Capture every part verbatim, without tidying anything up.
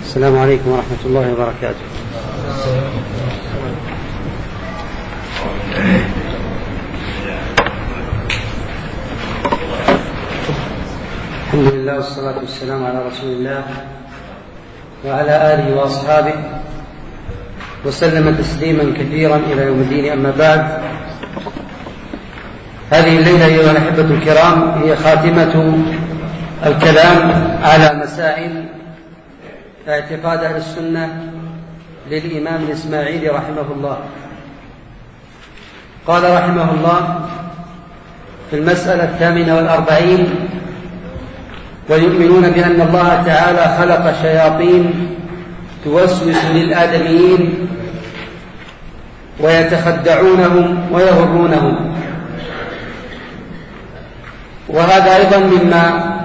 السلام عليكم ورحمة الله وبركاته. الحمد لله والصلاة والسلام على رسول الله وعلى آله وأصحابه وسلم تسليما كثيرا إلى يوم الدين. أما بعد، هذه الليلة أيها الأحبة الكرام هي خاتمة الكلام على مسائل اعتقاد أهل السنة للإمام الإسماعيلي رحمه الله. قال رحمه الله في المسألة الثامنة والأربعين: ويؤمنون بأن الله تعالى خلق شياطين توسوس للآدميين ويتخدعونهم ويغرونهم. وهذا أيضا مما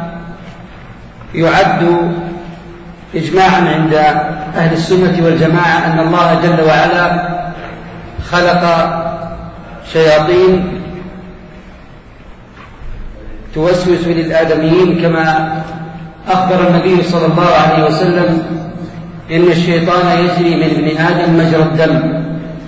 يعد إجماعا عند أهل السنة والجماعة أن الله جل وعلا خلق شياطين توسوس للآدميين، كما أخبر النبي صلى الله عليه وسلم: إن الشيطان يجري من ابن آدم مجرى الدم.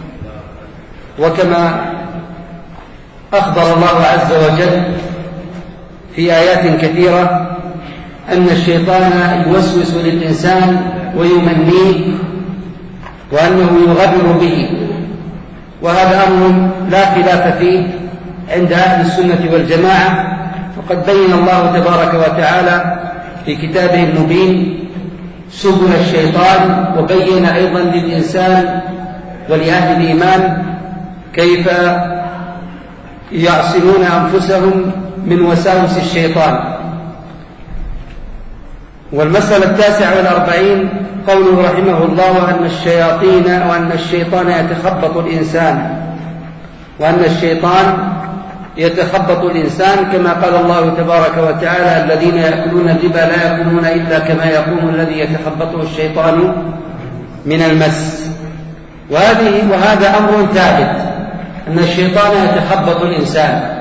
وكما أخبر الله عز وجل في آيات كثيرة أن الشيطان يوسوس للإنسان ويمنيه وأنه يغرر به، وهذا أمر لا خلاف فيه عند أهل السنة والجماعة. وقد بين الله تبارك وتعالى في كتابه المبين سبل الشيطان، وبين أيضا للإنسان ولأهل الإيمان كيف يعصمون أنفسهم من وساوس الشيطان. والمسألة التاسعة والأربعين قوله رحمه الله: وأن الشياطين وأن الشيطان يتخبط الإنسان وأن الشيطان يتخبط الإنسان كما قال الله تبارك وتعالى: الذين يأكلون الربا لا يأكلون إلا كما يقوم الذي يتخبطه الشيطان من المس. وهذه وهذا أمر ثابت أن الشيطان يتخبط الإنسان.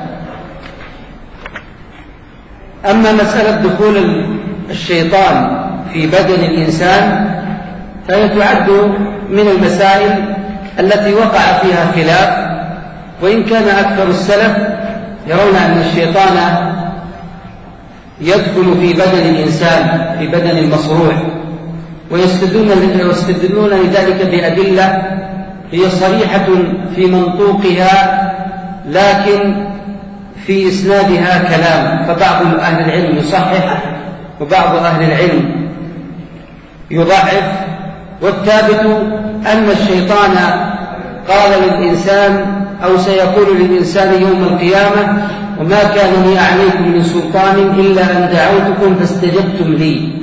أما مسألة دخول الشيطان في بدن الإنسان فهي تعد من المسائل التي وقع فيها خلاف، وإن كان أكثر السلف يرون أن الشيطان يدخل في بدن الإنسان في بدن المصروع، ويستدلون لذلك بأدلة هي صريحة في منطوقها لكن في إسنادها كلام، فبعض أهل العلم يصحح وبعض أهل العلم يضعف. والثابت أن الشيطان قال للإنسان أو سيقول للإنسان يوم القيامة: وما كان لي عليكم من سلطان إلا أن دعوتكم فاستجبتم لي.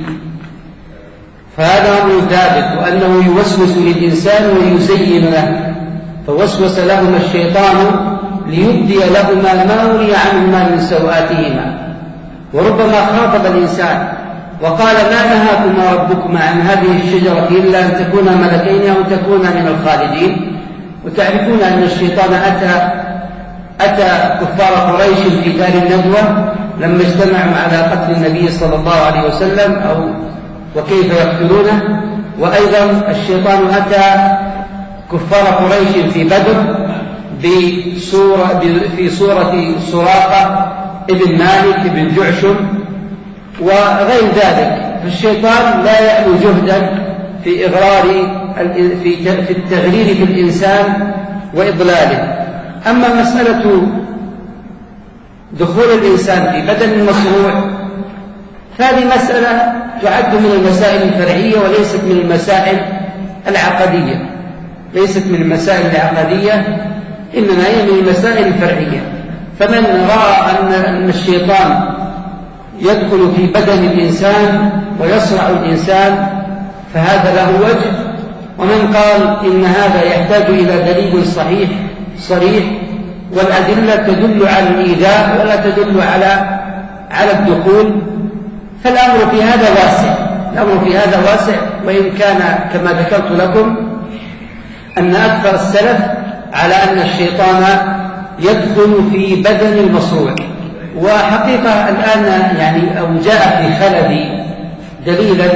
فهذا أمر ثابت، وأنه يوسوس للإنسان ويزين له. فوسوس لهما الشيطان ليبدي لهما ما وري عنهما من سوآتهما. وربما خاطب الإنسان وقال: ما نهاكما ربكما عن هذه الشجرة إلا أن تكونا ملكين أو تكونا من الخالدين. وتعرفون أن الشيطان أتى أتى كفار قريش في دار الندوة لما اجتمعوا على قتل النبي صلى الله عليه وسلم أو وكيف يقتلونه. وأيضا الشيطان أتى كفار قريش في بدر بصورة في صورة سراقة ابن مالك ابن جعشم وغير ذلك. فالشيطان لا يألو جهدا في إغرار في التغرير في الإنسان وإضلاله. أما مسألة دخول الإنسان في بدن المصروع فهذه مسألة تعد من المسائل الفرعية وليست من المسائل العقدية ليست من المسائل العقدية إنما هي من المسائل الفرعية. فمن رأى أن الشيطان يدخل في بدن الإنسان ويصرع الإنسان فهذا له وجه. ومن قال إن هذا يحتاج إلى دليل صحيح صريح، والأدلة تدل على الإيذاء ولا تدل على على الدخول، فالأمر في هذا واسع الأمر في هذا واسع وإن كان كما ذكرت لكم أن أكثر السلف على أن الشيطان يدخل في بدن المصروع. وحقيقة الآن يعني أو جاء في خلدي دليلا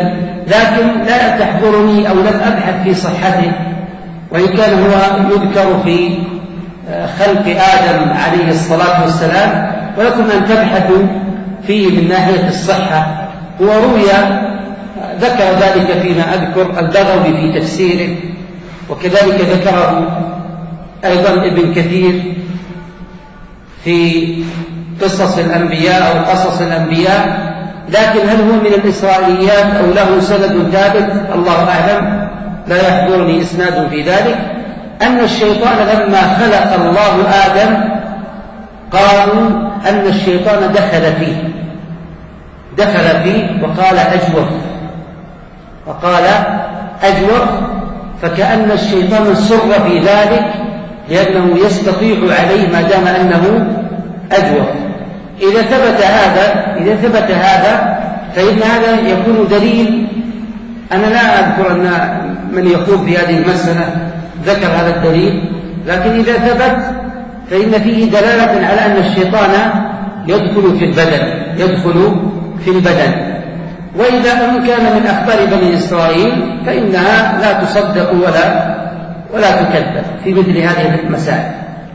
لكن لا تحضرني أو لم أبحث في صحته، وإن كان هو يذكر في خلق آدم عليه الصلاة والسلام، ولكم أن تبحثوا فيه من ناحية الصحة. وروي ذكر ذلك فيما أذكر البغوي في تفسيره، وكذلك ذكره أيضا ابن كثير في قصص الأنبياء أو قصص الأنبياء، لكن هل هو من الإسرائيليات أو له سند ثابت الله أعلم، لا يحضرني إسناد في ذلك، أن الشيطان لما خلق الله آدم قالوا أن الشيطان دخل فيه دخل فيه وقال أجوف وقال أجوف فكأن الشيطان سر في ذلك لأنه يستطيع عليه ما دام أنه أجوف. إذا ثبت هذا إذا ثبت هذا فإن هذا يكون دليل. أنا لا أذكر أن من يخوض في هذه المسألة ذكر هذا الدليل، لكن إذا ثبت فإن فيه دلالة على أن الشيطان يدخل في البدن يدخل في البدن وإذا أن كان من أخبار بني إسرائيل فإنها لا تصدق ولا ولا تكذب في مثل هذه المسائل.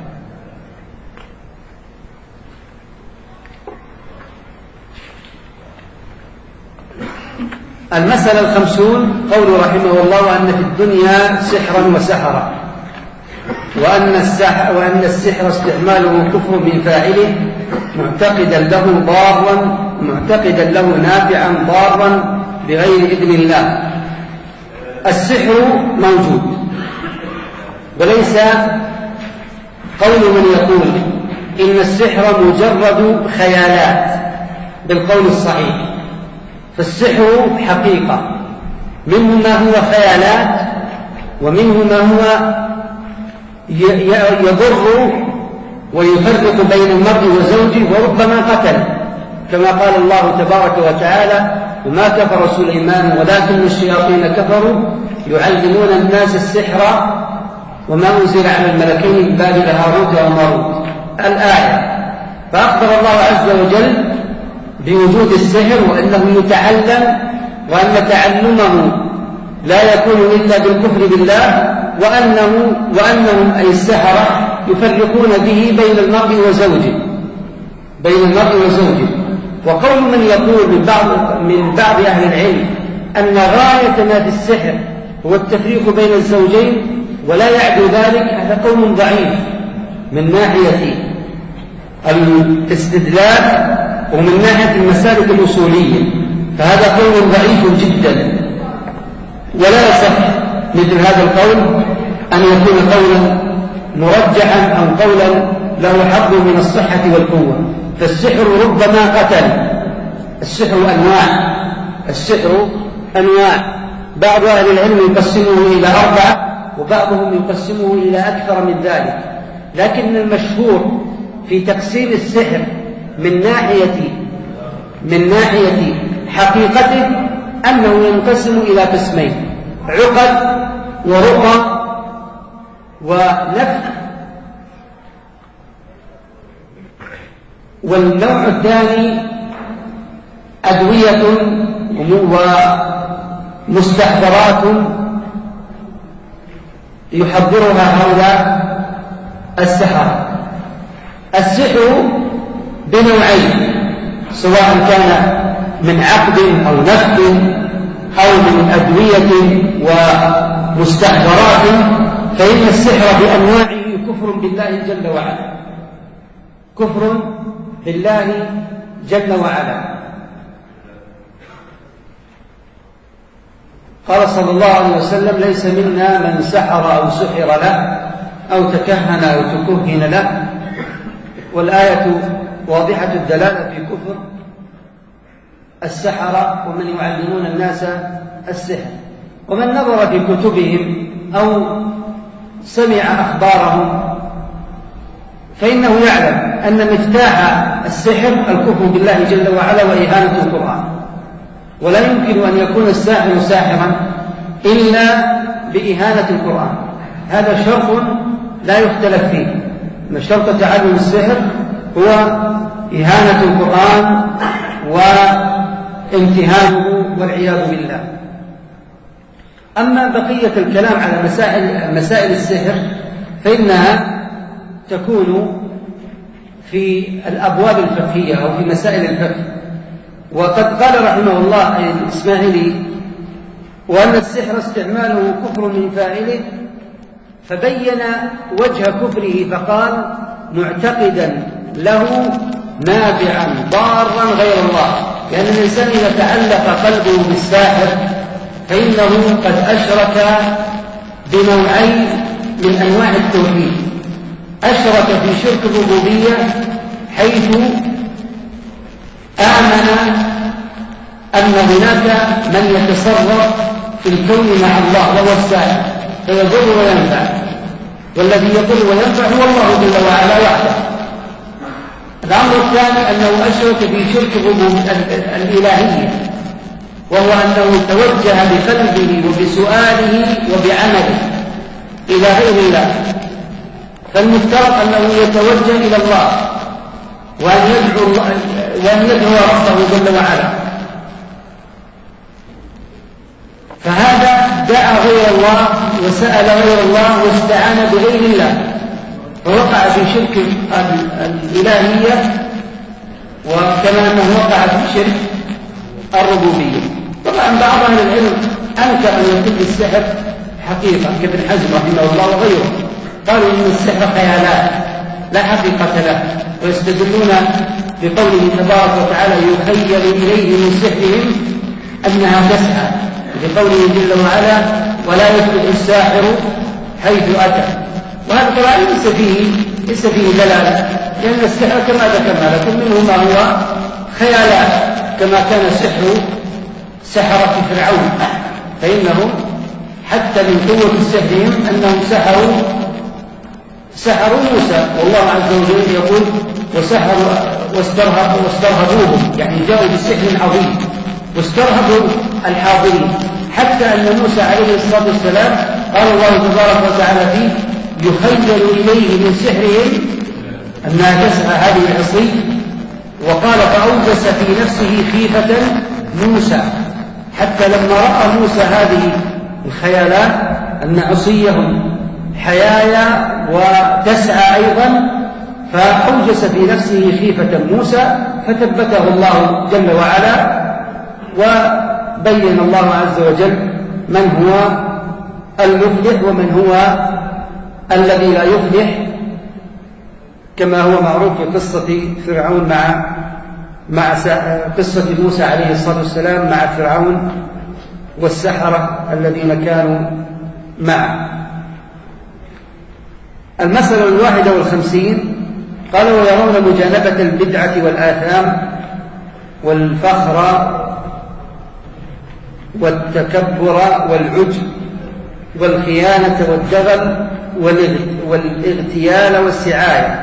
المسألة الخمسون قول رحمه الله أن في الدنيا سحرا وسحرا، وأن السحر, وأن السحر استعماله كفر من فاعله معتقدا له ضارا معتقدا له نافعا ضارا بغير إذن الله. السحر موجود، وليس قول من يقول إن السحر مجرد خيالات بالقول الصحيح، فالسحر حقيقة، منه ما هو خيالات ومنه ما هو يضر ويفرق بين المرء وزوجه وربما قتل، كما قال الله تبارك وتعالى وما كفر سليمان ولكن الشياطين كفروا يعلمون الناس السحر وما أنزل على الملكين ببابل هاروت وماروت الآية. فأخبر الله عز وجل بوجود السحر وأنه يتعلم، وأن تعلمه لا يكون إلا بالكفر بالله، وأنه وأنهم أي السحرة يفرقون به بين المرء وزوجه بين المرء وزوجه. وقول من يقول من بعض من بعض أهل العلم أن غاية ما في السحر هو التفريق بين الزوجين ولا يعدو ذلك، هذا قول ضعيف من ناحية الاستدلال ومن ناحية المسالك الأصولية، فهذا قول ضعيف جدا، ولا يصح مثل هذا القول أن يكون قولا مرجحا أو قولا له حظ من الصحة والقوة. فالسحر ربما قتل. السحر أنواع السحر أنواع بعض أهل العلم يقسمه إلى أربعة، وبعضهم يقسمه إلى أكثر من ذلك، لكن المشهور في تقسيم السحر من ناحية من ناحية حقيقته أنه ينقسم إلى قسمين: عقد ورقى ونفخ. والنوع الثاني أدوية ومستحضرات يحضرها هؤلاء السحرة. السحر بنوعين، سواء كان من عقد أو نفخ أو من أدوية ومستحضرات، فإن السحر بأنواعه كفر بالله جل وعلا كفر بالله جل وعلا. قال صلى الله عليه وسلم: ليس منا من سحر أو سحر له أو تكهن أو تكهن له. والآية واضحة الدلالة في كفر السحرة ومن يعلمون الناس السحر. ومن نظر في كتبهم أو سمع أخبارهم فإنه يعلم أن مفتاح السحر الكفر بالله جل وعلا وإهانة القرآن، ولا يمكن أن يكون الساحر ساحرا إلا بإهانة القرآن. هذا شرط لا يختلف فيه، من شرط تعلم السحر هو إهانة القرآن وامتهانه والعياذ بالله. أما بقية الكلام على مسائل, مسائل السحر فإنها تكون في الأبواب الفقهية أو في مسائل الفقه. وقد قال رحمه الله الإسماعيلي: وأن السحر استعماله كفر من فاعله، فبين وجه كفره فقال: معتقدا له نافعا ضارا غير الله، لأن يعني الإنسان إذا تعلق قلبه بالساحر فإنه قد أشرك بنوعين من أنواع التوحيد. أشرك في شرك الربوبية حيث آمن أن هناك من يتصرف في الكون مع الله وهو الساحر فيضر وينفع، والذي يضر وينفع هو الله جل وعلا وحده. الأمر الثاني أنه أشرك في شرك الإلهية، وهو أنه توجه بقلبه وبسؤاله وبعمله إلى غير الله، فالمفترض أنه يتوجه إلى الله وأن يدعو, الله وأن يدعو ربه جل وعلا، فهذا دعا غير الله وسأل غير الله واستعان بغير الله، فوقع في شرك الإلهية، وكما أنه وقع في شرك الربوبية. طبعا بعض أهل العلم أنكر أن يكون السحر حقيقة كابن حزم رحمه الله وغيره، قالوا إن السحر خيالات لا حقيقة له، ويستدلون بقوله تبارك وتعالى: يخيل إليه من سحرهم أنها تسعى، بقوله جل وعلا: ولا يفلح الساحر حيث أتى. وهذا طبعا ليس فيه ليس فيه دلالة، لأن السحر كما ذكرنا لكم منه ما هو خيالات، كما كان سحر سحرة فرعون، فإنهم حتى من قوة سحرهم أنهم سحروا سحروا موسى، والله عز وجل يقول: وسحروا واسترهبوهم، يعني جاءوا بسحر عظيم واسترهبوا الحاضرين، حتى أن موسى عليه الصلاة والسلام قال الله تبارك وتعالى فيه: يخيل إليه من سحرهم أنها تسعى هذه العصي، وقال: فأوجس في نفسه خيفة موسى، حتى لما رأى موسى هذه الخيالات أن عصيهم حيايا وتسعى أيضا، فأوجس في نفسه خيفة موسى، فثبته الله جل وعلا، وبين الله عز وجل من هو المفلح ومن هو الذي لا يفلح، كما هو معروف في قصة فرعون مع مع قصة موسى عليه الصلاة والسلام مع فرعون والسحرة الذين كانوا معه. المسألة الواحدة والخمسين قال: ويرون مجانبة البدعة والآثام والفخر والتكبر والعجب والخيانة والدغل والاغتيال والسعاية.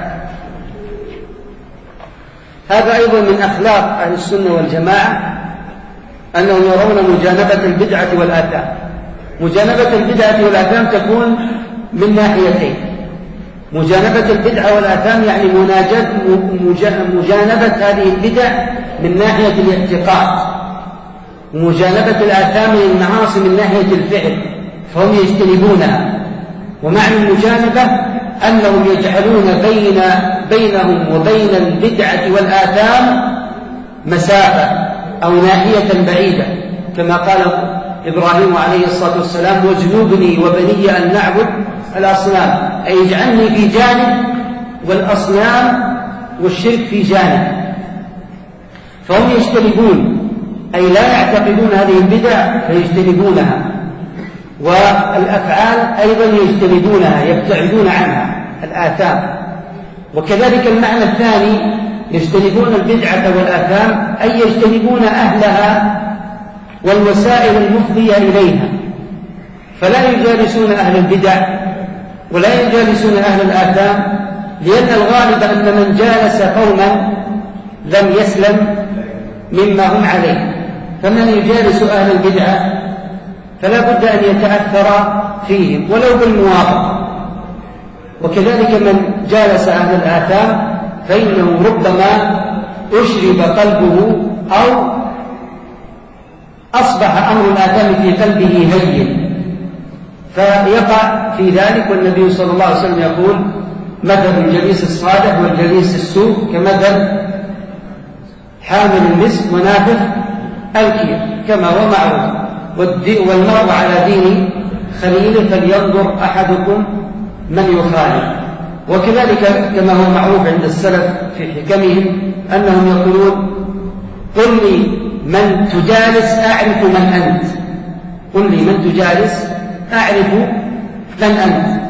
هذا أيضا من أخلاق أهل السنة والجماعة، أنهم يرون مجانبة البدعة والآثام. مجانبة البدعة والآثام تكون من ناحيتين: مجانبة البدعة والآثام يعني مجانبة هذه البدع من ناحية الاعتقاد، ومجانبة الآثام للمعاصي من ناحية الفعل، فهم يجتنبونها. ومعنى المجانبة أنهم يجعلون بين بينهم وبين البدعة والآثام مسافة أو ناحية بعيدة، كما قال إبراهيم عليه الصلاة والسلام: واجنبني وبني أن نعبد الأصنام، أي اجعلني في جانب والأصنام والشرك في جانب. فهم يجتنبون، أي لا يعتقدون هذه البدع فيجتنبونها، والأفعال أيضا يجتنبونها يبتعدون عنها الآثام. وكذلك المعنى الثاني: يجتنبون البدعة والآثام، أي يجتنبون أهلها والوسائل المفضية إليها، فلا يجالسون أهل البدع ولا يجالسون أهل الآثام، لأن الغالب أن من جالس قوما لم يسلم مما هم عليه، فمن يجالس أهل البدعة فلا بد أن يتأثر فيهم ولو بالموافقة. وكذلك من جالس أهل الآثام فإنه ربما أشرب قلبه أو أصبح أمر الآثام في قلبه هين، فيقع في ذلك. والنبي صلى الله عليه وسلم يقول: مثل الجليس الصالح والجليس السوء كمثل حامل المسك ونافخ الكير، كما هو معروف. والمرء على دين خليله فلينظر أحدكم من يخالف. وكذلك كما هو معروف عند السلف في حكمهم أنهم يقولون: قل لي من تجالس أعرف من أنت، قل لي من تجالس أعرف من أنت.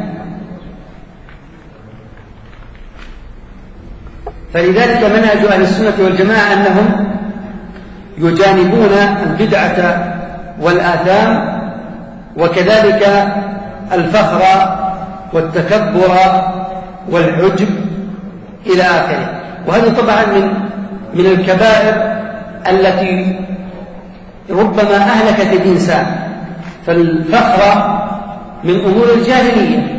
فلذلك منهج أهل السنة والجماعة أنهم يجانبون البدعة والآثام، وكذلك الفخر والتكبر والعجب إلى آخره. وهذا طبعا من من الكبائر التي ربما أهلكت الإنسان. فالفخر من أمور الجاهلية،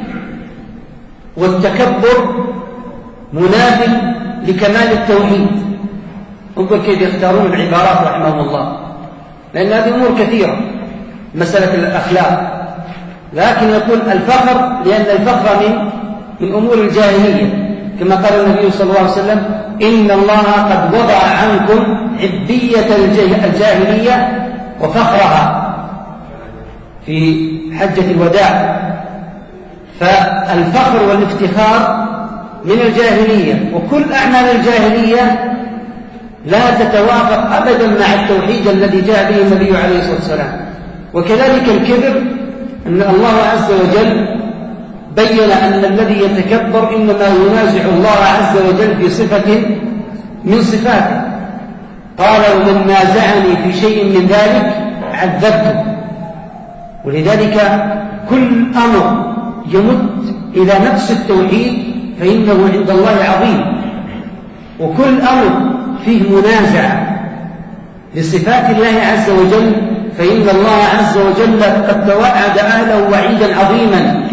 والتكبر مناف لكمال التوحيد. انظر كيف يختارون العبارات رحمهم الله، لأن هذه أمور كثيرة، مسألة الأخلاق. لكن يقول الفخر لأن الفخر من من أمور الجاهلية، كما قال النبي صلى الله عليه وسلم: إن الله قد وضع عنكم عبية الجاهلية وفخرها في حجة الوداع. فالفخر والافتخار من الجاهلية، وكل أعمال الجاهلية لا تتوافق أبدا مع التوحيد الذي جاء به النبي عليه الصلاة والسلام. وكذلك الكبر، أن الله عز وجل بين أن الذي يتكبر إنما ينازع الله عز وجل في صفة من صفاته. قال: ومن نازعني في شيء من ذلك عذبته. ولذلك كل أمر يمد إلى نفس التوحيد فإنه عند الله عظيم، وكل أمر فيه منازعة لصفات الله عز وجل فإن الله عز وجل قد توعد أهله وعيدا عظيما.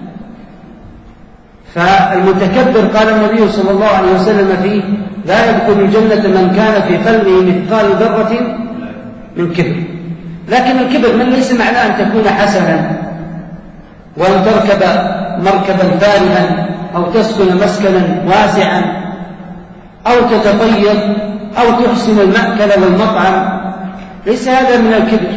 فالمتكبر قال النبي صلى الله عليه وسلم فيه: لا يدخل الجنة من كان في قلبه مثقال ذرة من كبر. لكن الكبر من ليس معناه أن تكون حسنا وأن تركب مركبا فارها أو تسكن مسكنا واسعا أو تتطيب أو تحسن المأكل والمطعم، ليس هذا من الكبر.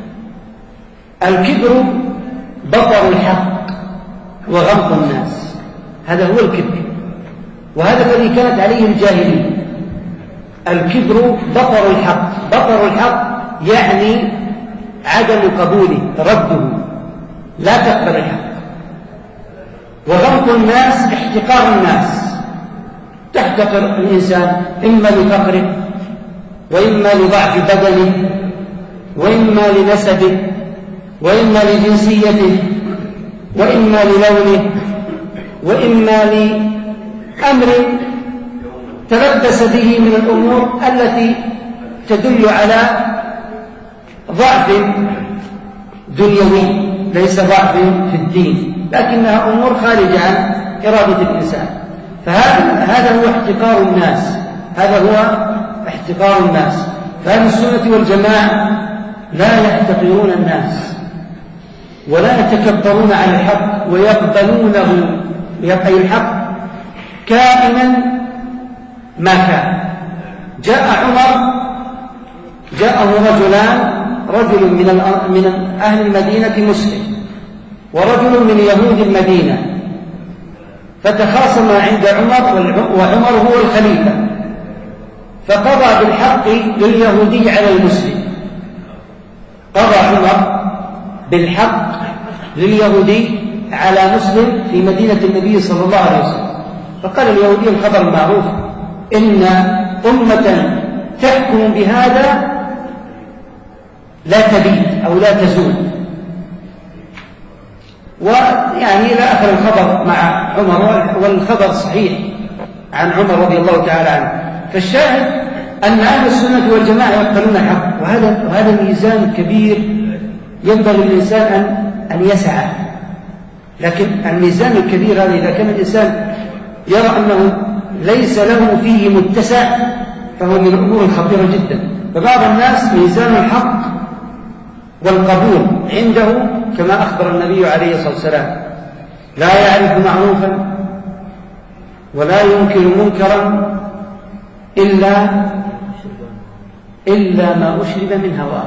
الكبر بطر الحق وغمط الناس، هذا هو الكبر، وهذا الذي كانت عليه الجاهلية. الكبر بطر الحق، بطر الحق يعني عدم قبوله، رده، لا تقبل الحق. وغمط الناس احتقار الناس، تحتقر الإنسان إما لفقره وإما لضعف بدنه وإما لنسبه وإما لجنسيته وإما للونه وإما لأمر تلبس به من الأمور التي تدل على ضعف دنيوي، ليس ضعف في الدين، لكنها أمور خارجة عن إرادة الإنسان. فهذا هذا هو احتقار الناس، هذا هو احتقار الناس. فأهل السنة والجماعة لا يحتقرون الناس ولا يتكبرون عن الحق ويقبلونه، أي الحق كائنا ما كان. جاء عمر، جاءه رجلان، رجل من من أهل المدينة مسلم ورجل من يهود المدينة، فتخاصما عند عمر، وعمر هو الخليفة، فقضى بالحق لليهودي على المسلم. قضى عمر بالحق لليهودي على مسلم في مدينة النبي صلى الله عليه وسلم. فقال اليهودي الخبر المعروف: إن أمة تحكم بهذا لا تبيد أو لا تزول. ويعني إلى آخر الخبر مع عمر، والخبر صحيح عن عمر رضي الله تعالى عنه. فالشاهد أن أهل السنة والجماعة يقبلون الحق، وهذا وهذا ميزان كبير ينبغي للإنسان أن أن يسعى. لكن الميزان الكبير هذا إذا كان الإنسان يرى أنه ليس له فيه متسع فهو من الأمور الخطيرة جدا. فبعض الناس ميزان الحق والقبول عنده كما أخبر النبي عليه الصلاة والسلام: لا يعرف معروفا ولا ينكر منكرا إلا إلا ما أشرب من هواه.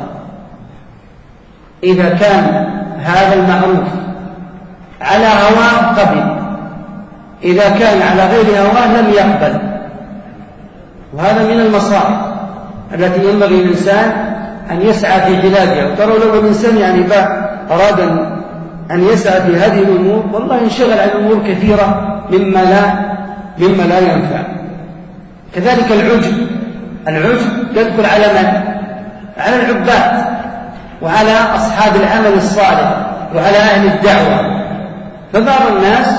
إذا كان هذا المعروف على هواه قبل، إذا كان على غير هواه لم يقبل. وهذا من المصائب التي ينبغي الإنسان أن يسعى في علاجها. وترى لو الإنسان يعني أراد أن يسعى في هذه الأمور والله ينشغل عن أمور كثيرة مما لا مما لا ينفع. كذلك العجب العجب يدخل على من؟ على العباد وعلى أصحاب العمل الصالح وعلى أهل الدعوة. فبعض الناس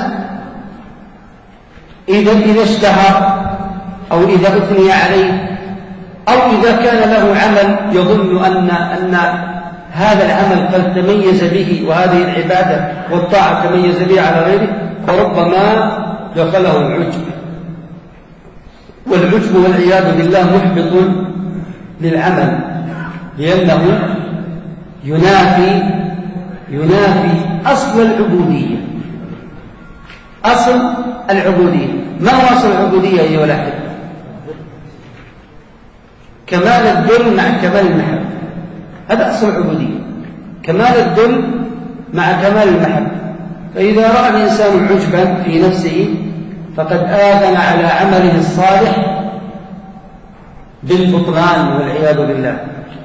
إذا إذا اشتهر أو إذا أثني عليه أو إذا كان له عمل يظن أن أن هذا العمل قد تميز به وهذه العبادة والطاعة تميز به على غيره، فربما دخله العجب. والعجب والعياذ بالله محبط للعمل، لأنه ينافي ينافي أصل العبودية. أصل العبودية ما هو أصل العبودية أيها الأحبة؟ كمال الذل مع كمال المحبة، هذا أصل العبودية، كمال الذل مع كمال المحبة. فإذا رأى الإنسان عجبا في نفسه فقد آذن على عمله الصالح بالبطلان والعياذ بالله.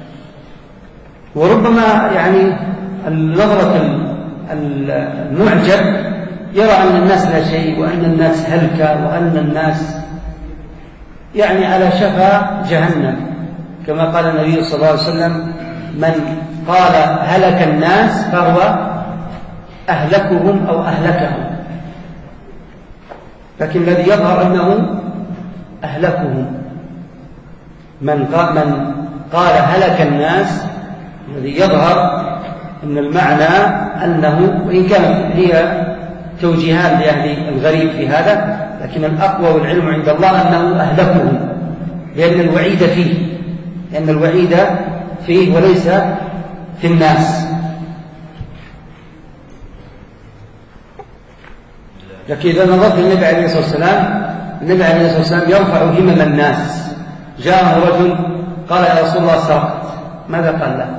وربما يعني النظرة المعجب يرى أن الناس لا شيء وأن الناس هلكة وأن الناس يعني على شفا جهنم، كما قال النبي صلى الله عليه وسلم: من قال هلك الناس فهو أهلكهم أو أهلكهم. لكن الذي يظهر أنه أهلكهم. من قال, من قال هلك الناس، الذي يظهر أن المعنى أنه، وإن كانت هي توجيهان لأهل الغريب في هذا، لكن الأقوى والعلم عند الله أنه أهلكهم، لأن الوعيد فيه لأن الوعيد فيه وليس في الناس. لكن إذا نظرت النبي عليه الصلاة والسلام النبي عليه الصلاة والسلام يرفع همم الناس. جاءه رجل قال: يا رسول الله سرقت. ماذا قال له؟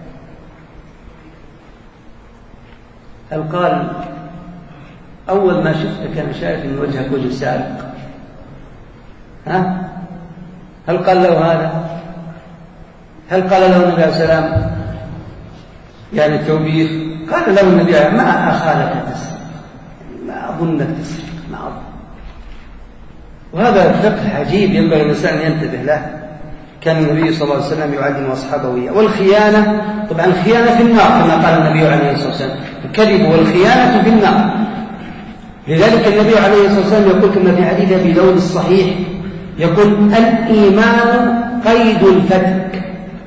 هل قال أول ما شفتك أنا شايف من وجهك وجه سارق؟ ها؟ هل قال له هذا؟ هل قال له النبي عليه الصلاة والسلام يعني التوبيخ؟ قال له النبي عليه ما أخالك تسرق، ما أظنك تسرق، ما أظن. وهذا فقه عجيب ينبغي الإنسان أن ينتبه له. كان النبي صلى الله عليه وسلم يعلم أصحابه إياه. والخيانة، طبعا الخيانة في النار كما قال النبي عليه الصلاة والسلام: الكذب والخيانة في النار. لذلك النبي عليه الصلاة والسلام يقول كما في حديث أبي داود الصحيح، يقول: الإيمان قيد الفتك.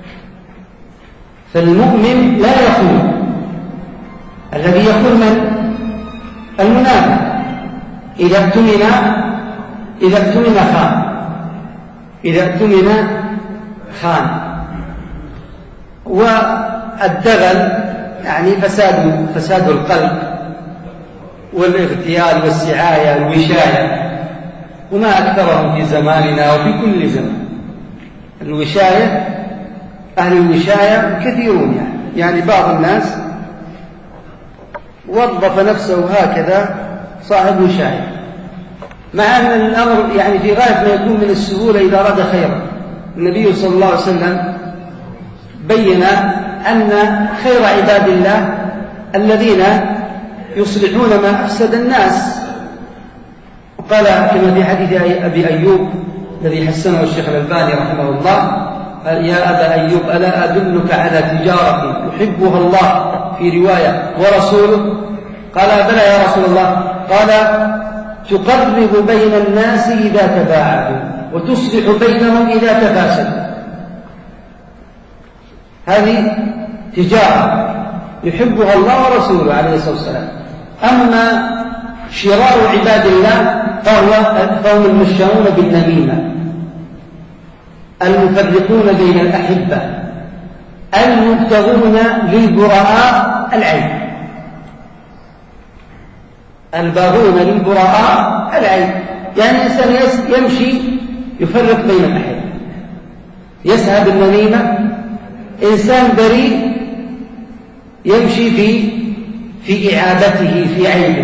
فالمؤمن لا يخون. الذي يخون من؟ المنافق. إذا اؤتمن إذا اؤتمن خان إذا اؤتمن خان. والدغل يعني فساد فساد القلب والاغتيال والسعاية والوشاية، وما أكثرهم في زماننا وفي كل زمان. الوشاية، أهل الوشاية كثيرون، يعني يعني بعض الناس وظف نفسه هكذا صاحب وشاية، مع أن الأمر يعني في غاية ما يكون من السهولة إذا أراد خيرا. النبي صلى الله عليه وسلم بين أن خير عباد الله الذين يصلحون ما أفسد الناس. وقال كما في حديث أبي أيوب الذي حسنه الشيخ الألباني رحمه الله: يا أبا أيوب ألا أدلك على تجارة يحبها الله في رواية ورسوله؟ قال: بلى يا رسول الله. قال: تقرب بين الناس إذا تباعدوا وتصلح بينهم إذا تفاسدوا. هذه تجارة يحبها الله ورسوله عليه الصلاة والسلام. أما شرار عباد الله فهم المشاؤون بالنميمة، المفرقون بين الأحبة، المبتغون للبراء العيب، الباغون للبراء العيب، يعني إنسان يمشي يفرق بين الأحد، يسعى بالنميمة، إنسان بريء يمشي في في إعابته في عيبه.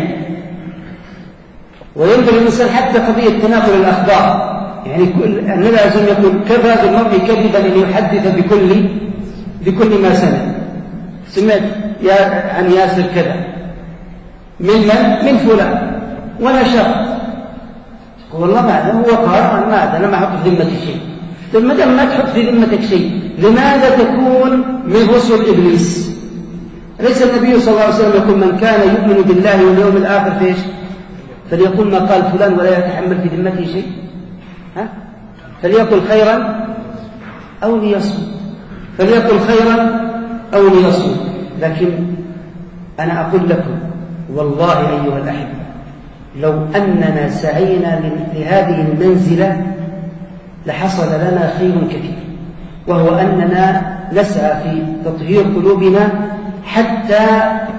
وينبغي الإنسان حتى قضية تناقل الأخبار، يعني النبي لازم يقول كفى بالمرء كذبا أن يحدث بكل بكل ما سمع. سمعت يا عن ياسر كذا من من من فلان ونشر، تقول والله ما هو قال أنا ما أنا ما أحط في ذمتي شيء. طيب ما دام ما تحط في ذمتك شيء لماذا تكون من رسل إبليس؟ ليس النبي صلى الله عليه وسلم يقول من كان يؤمن بالله واليوم الآخر فيش فليقول ما قال فلان ولا يتحمل في ذمته شيء، ها؟ فليقل خيرا أو ليصمت، فليقل خيرا أو ليصمت. لكن أنا أقول لكم والله أيها الأحبة لو أننا سعينا لهذه المنزلة لحصل لنا خير كثير، وهو أننا نسعى في تطهير قلوبنا حتى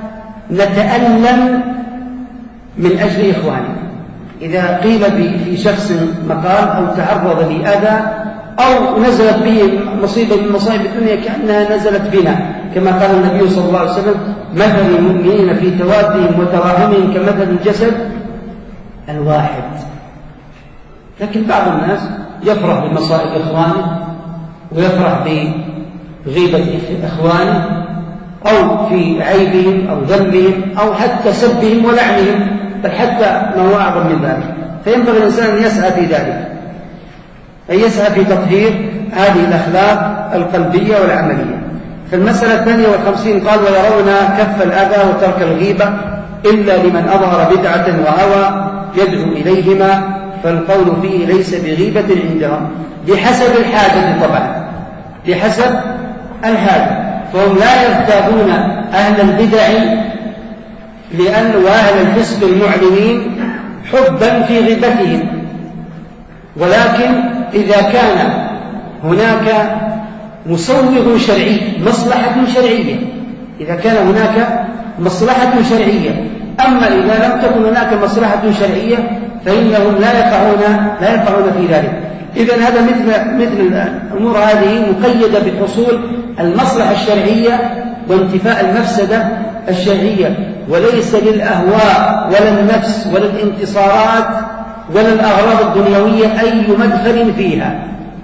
نتألم من أجل إخواننا. إذا قيل في شخص مقال أو تعرض لأذى أو نزلت به مصيبة من مصائب الدنيا كأنها نزلت بنا، كما قال النبي صلى الله عليه وسلم مثل المؤمنين في توادهم وتراحمهم كمثل الجسد الواحد. لكن بعض الناس يفرح بمصائب إخوانه ويفرح بغيبة إخوانه أو في عيبهم أو ذنبهم أو حتى سبهم ولعنهم، بل حتى ما هو أعظم من ذلك. فينبغي الإنسان أن يسعى في ذلك، أن يسعى في تطهير هذه الأخلاق القلبية والعملية. في المسألة الثانية والخمسين قال ويرون كف الأذى وترك الغيبة إلا لمن أظهر بدعة وهوى يدعو إليهما، فالقول فيه ليس بغيبة عندهم بحسب الحاجة طبعا، بحسب الحاجة. فهم لا يغتابون أهل البدع لأن وأهل الفسق المعلنين حبا في غيبتهم، ولكن إذا كان هناك مسوغ شرعي مصلحة شرعية، إذا كان هناك مصلحة شرعية. أما إذا لم تكن هناك مصلحة شرعية فإنهم لا يقعون لا يقعون في ذلك. إذن هذا مثل مثل الأمور هذه مقيدة بحصول المصلحة الشرعية وانتفاء المفسدة الشرعية، وليس للأهواء ولا النفس ولا الانتصارات ولا الأغراض الدنيوية أي مدخل فيها.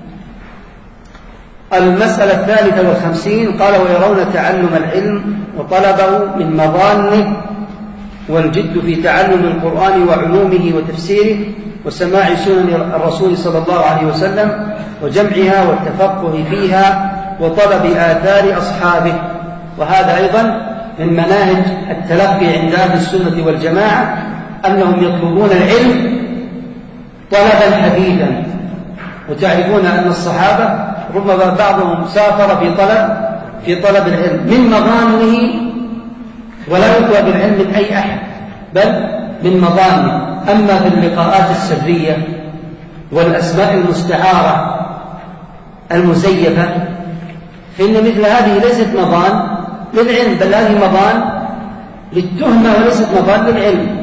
المسألة الثالثة والخمسين قال ويرون تعلم العلم وطلبه من مظانه والجد في تعلم القرآن وعلومه وتفسيره وسماع سنن الرسول صلى الله عليه وسلم وجمعها والتفقه فيها وطلب آثار أصحابه. وهذا أيضا من مناهج التلقي عند أهل السنة والجماعة أنهم يطلبون العلم طلبا حديثا. وتعرفون أن الصحابة ربما بعضهم سافر في طلب في طلب العلم من مظانه، ولا يطلب العلم من أي أحد بل من مظانه. أما في اللقاءات السرية والأسماء المستعارة المزيفة فإن مثل هذه ليست مظان للعلم، بل هذه مظان للتهمة وليست مظان للعلم.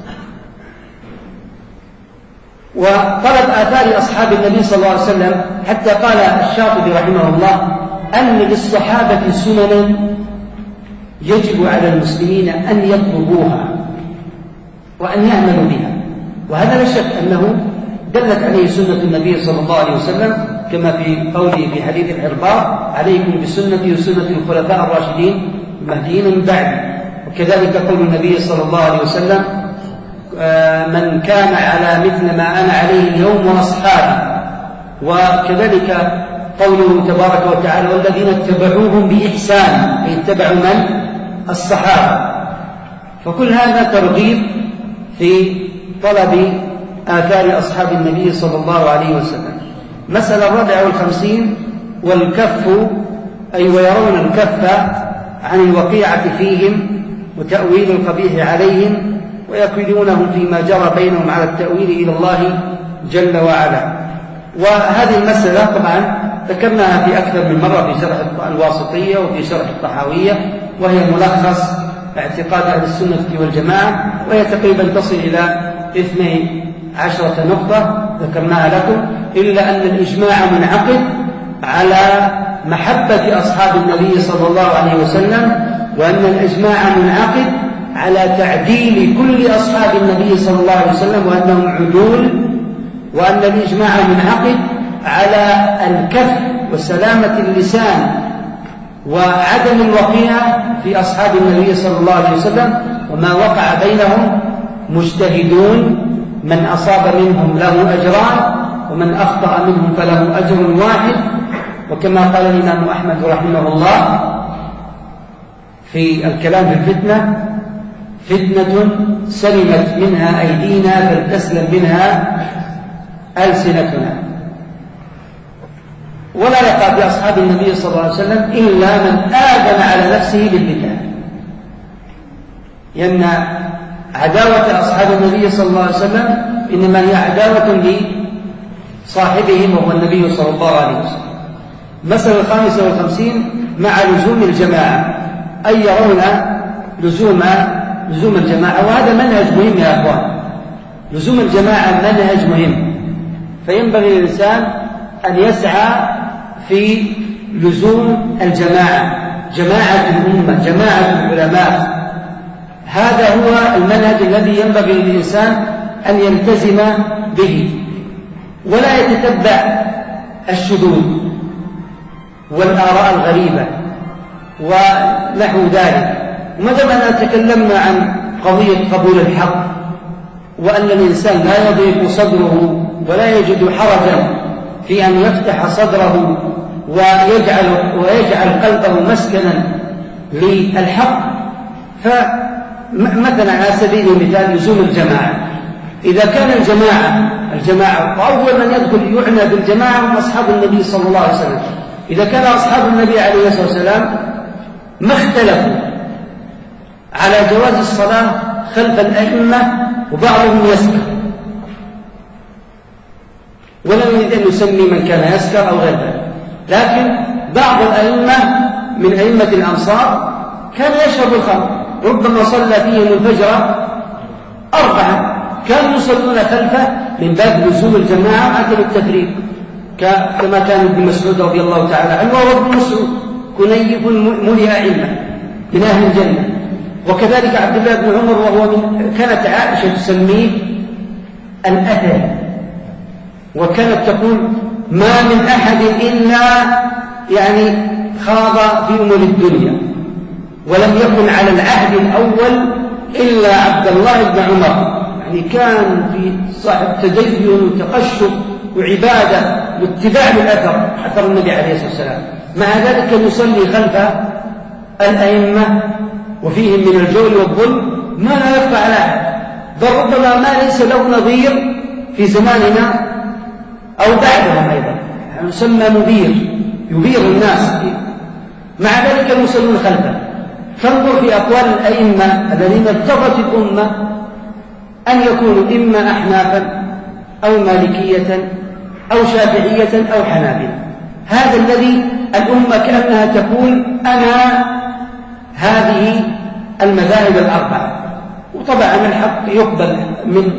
وطلب آثار أصحاب النبي صلى الله عليه وسلم حتى قال الشاطبي رحمه الله أن للصحابة سننا يجب على المسلمين أن يطلبوها وأن يعملوا بها، وهذا لا شك أنه دلت عليه سنة النبي صلى الله عليه وسلم كما في قوله في حديث العرباض عليكم بسنتي وسنة الخلفاء الراشدين المهديين من بعد. وكذلك قول النبي صلى الله عليه وسلم من كان على مثل ما أنا عليه اليوم وأصحابي. وكذلك قوله تبارك وتعالى والذين اتبعوهم بإحسان، أي اتبعوا من؟ الصحابة. فكل هذا ترغيب في طلب آثار أصحاب النبي صلى الله عليه وسلم. مسألة الرابعة والخمسين والكف، أي ويرون الكف عن الوقيعة فيهم وتأويل القبيح عليهم ويكلونهم فيما جرى بينهم على التأويل إلى الله جل وعلا. وهذه المسألة طبعا ذكرناها في أكثر من مرة في شرح الواسطية وفي شرح الطحاوية، وهي ملخص اعتقاد أهل السنة والجماعة، وهي تقريبا تصل إلى اثني عشرة نقطة ذكرناها لكم، إلا أن الإجماع منعقد على محبة أصحاب النبي صلى الله عليه وسلم، وأن الإجماع منعقد على تعديل كل أصحاب النبي صلى الله عليه وسلم وأنهم عدول، وأن الإجماع منعقد على الكف وسلامة اللسان وعدم الوقيعة في أصحاب النبي صلى الله عليه وسلم، وما وقع بينهم مجتهدون، من أصاب منهم له أجران ومن أخطأ منهم فله أجر واحد. وكما قال الإمام أحمد رحمه الله في الكلام في الفتنة: فتنة سلمت منها أيدينا فلتسلم منها ألسنتنا. ولا يقع بأصحاب النبي صلى الله عليه وسلم إلا من آذن على نفسه بالفتنة، لأن عداوة أصحاب النبي صلى الله عليه وسلم إنما هي عداوة لصاحبهم وهو النبي صلى الله عليه وسلم. المسألة الخامسة والخمسين: مع لزوم الجماعة، أي يرون لزوم لزوم الجماعة، وهذا منهج مهم يا أخوان. لزوم الجماعة منهج مهم، فينبغي للإنسان أن يسعى في لزوم الجماعة، جماعة الأمة، جماعة العلماء. هذا هو المنهج الذي ينبغي للإنسان أن يلتزم به، ولا يتتبع الشذوذ والآراء الغريبة ونحو ذلك. وما دام أننا تكلمنا عن قضية قبول الحق، وأن الإنسان لا يضيق صدره ولا يجد حرجا في أن يفتح صدره ويجعل, ويجعل قلبه مسكنا للحق، فمثلا على سبيل المثال لزوم الجماعة. إذا كان الجماعة الجماعة وأول من يدخل يعنى بالجماعة هم أصحاب النبي صلى الله عليه وسلم، إذا كان أصحاب النبي عليه الصلاة والسلام ما اختلفوا على جواز الصلاة خلف الأئمة، وبعضهم يسكر، ولا نريد أن نسمي من كان يسكر أو غير ذلك، لكن بعض الأئمة من أئمة الأمصار كان يشرب الخمر، ربما صلى فيهم الفجر أربعة، كانوا يصلون خلفه من باب لزوم الجماعة عدم التفريق، كما كان ابن مسعود رضي الله تعالى عنه وابن مسعود كنيف ملئ علما من أهل الجنة. وكذلك عبد الله بن عمر، وهو من كانت عائشة تسميه الأثر، وكانت تقول: ما من أحد إلا يعني خاض في أمور الدنيا، ولم يكن على العهد الأول إلا عبد الله بن عمر، يعني كان في صاحب تدين وتقشف وعبادة واتباع للأثر، أثر النبي عليه الصلاة والسلام. مع ذلك يصلي خلف الأئمة وفيهم من الجور والظلم ما لا يخفى على أحد، بل ربما ما ليس له نظير في زماننا أو بعدهم أيضا، يعني يسمى مبير، يبير الناس، مع ذلك يصلون خلفه. فانظر في أقوال الأئمة الذين ارتضت الأمة أن يكونوا إما أحنافا أو مالكية أو شافعية أو حنابلة. هذا الذي الأمة كأنها تقول: أنا هذه المذاهب الأربعة. وطبعا الحق يقبل من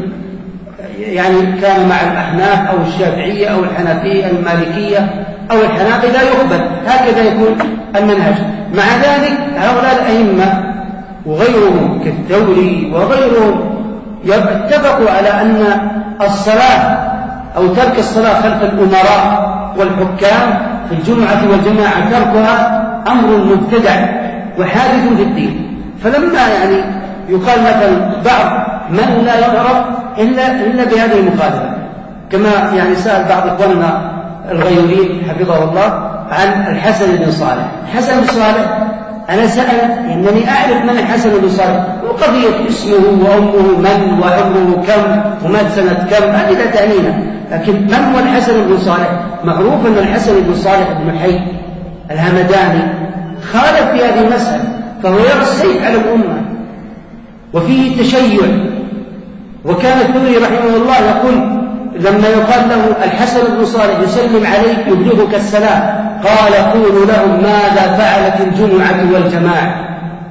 يعني كان مع الأحناف أو الشافعية أو الحنفية المالكية أو الحنابلة لا يقبل، هكذا يكون المنهج. مع ذلك هؤلاء الأئمة وغيرهم كالثوري وغيرهم اتفقوا على أن الصلاة أو ترك الصلاة خلف الأمراء والحكام في الجمعة والجماعة تركها أمر مبتدع وحادث في الدين. فلما يعني يقال مثلا بعض من لا يعرف إلا, إلا بهذه المخالفة، كما يعني سأل بعض إخواننا الغيورين حفظه الله عن الحسن بن صالح. الحسن بن صالح أنا سألت إنني أعرف من الحسن بن صالح، وقضية اسمه وأمه من وعمره كم ومات سنة كم هذه لا تعنينا، لكن من هو الحسن بن صالح؟ معروف أن الحسن بن صالح بن حي الهمداني خالف في هذه المسألة، فهو يرى السيف على الأمة وفيه تشيع. وكان الثوري رحمه الله يقول: لما يقال له الحسن بن صالح يسلم عليك يبلغك السلام، قال قولوا لهم ماذا فعلت الجمعة والجماعة،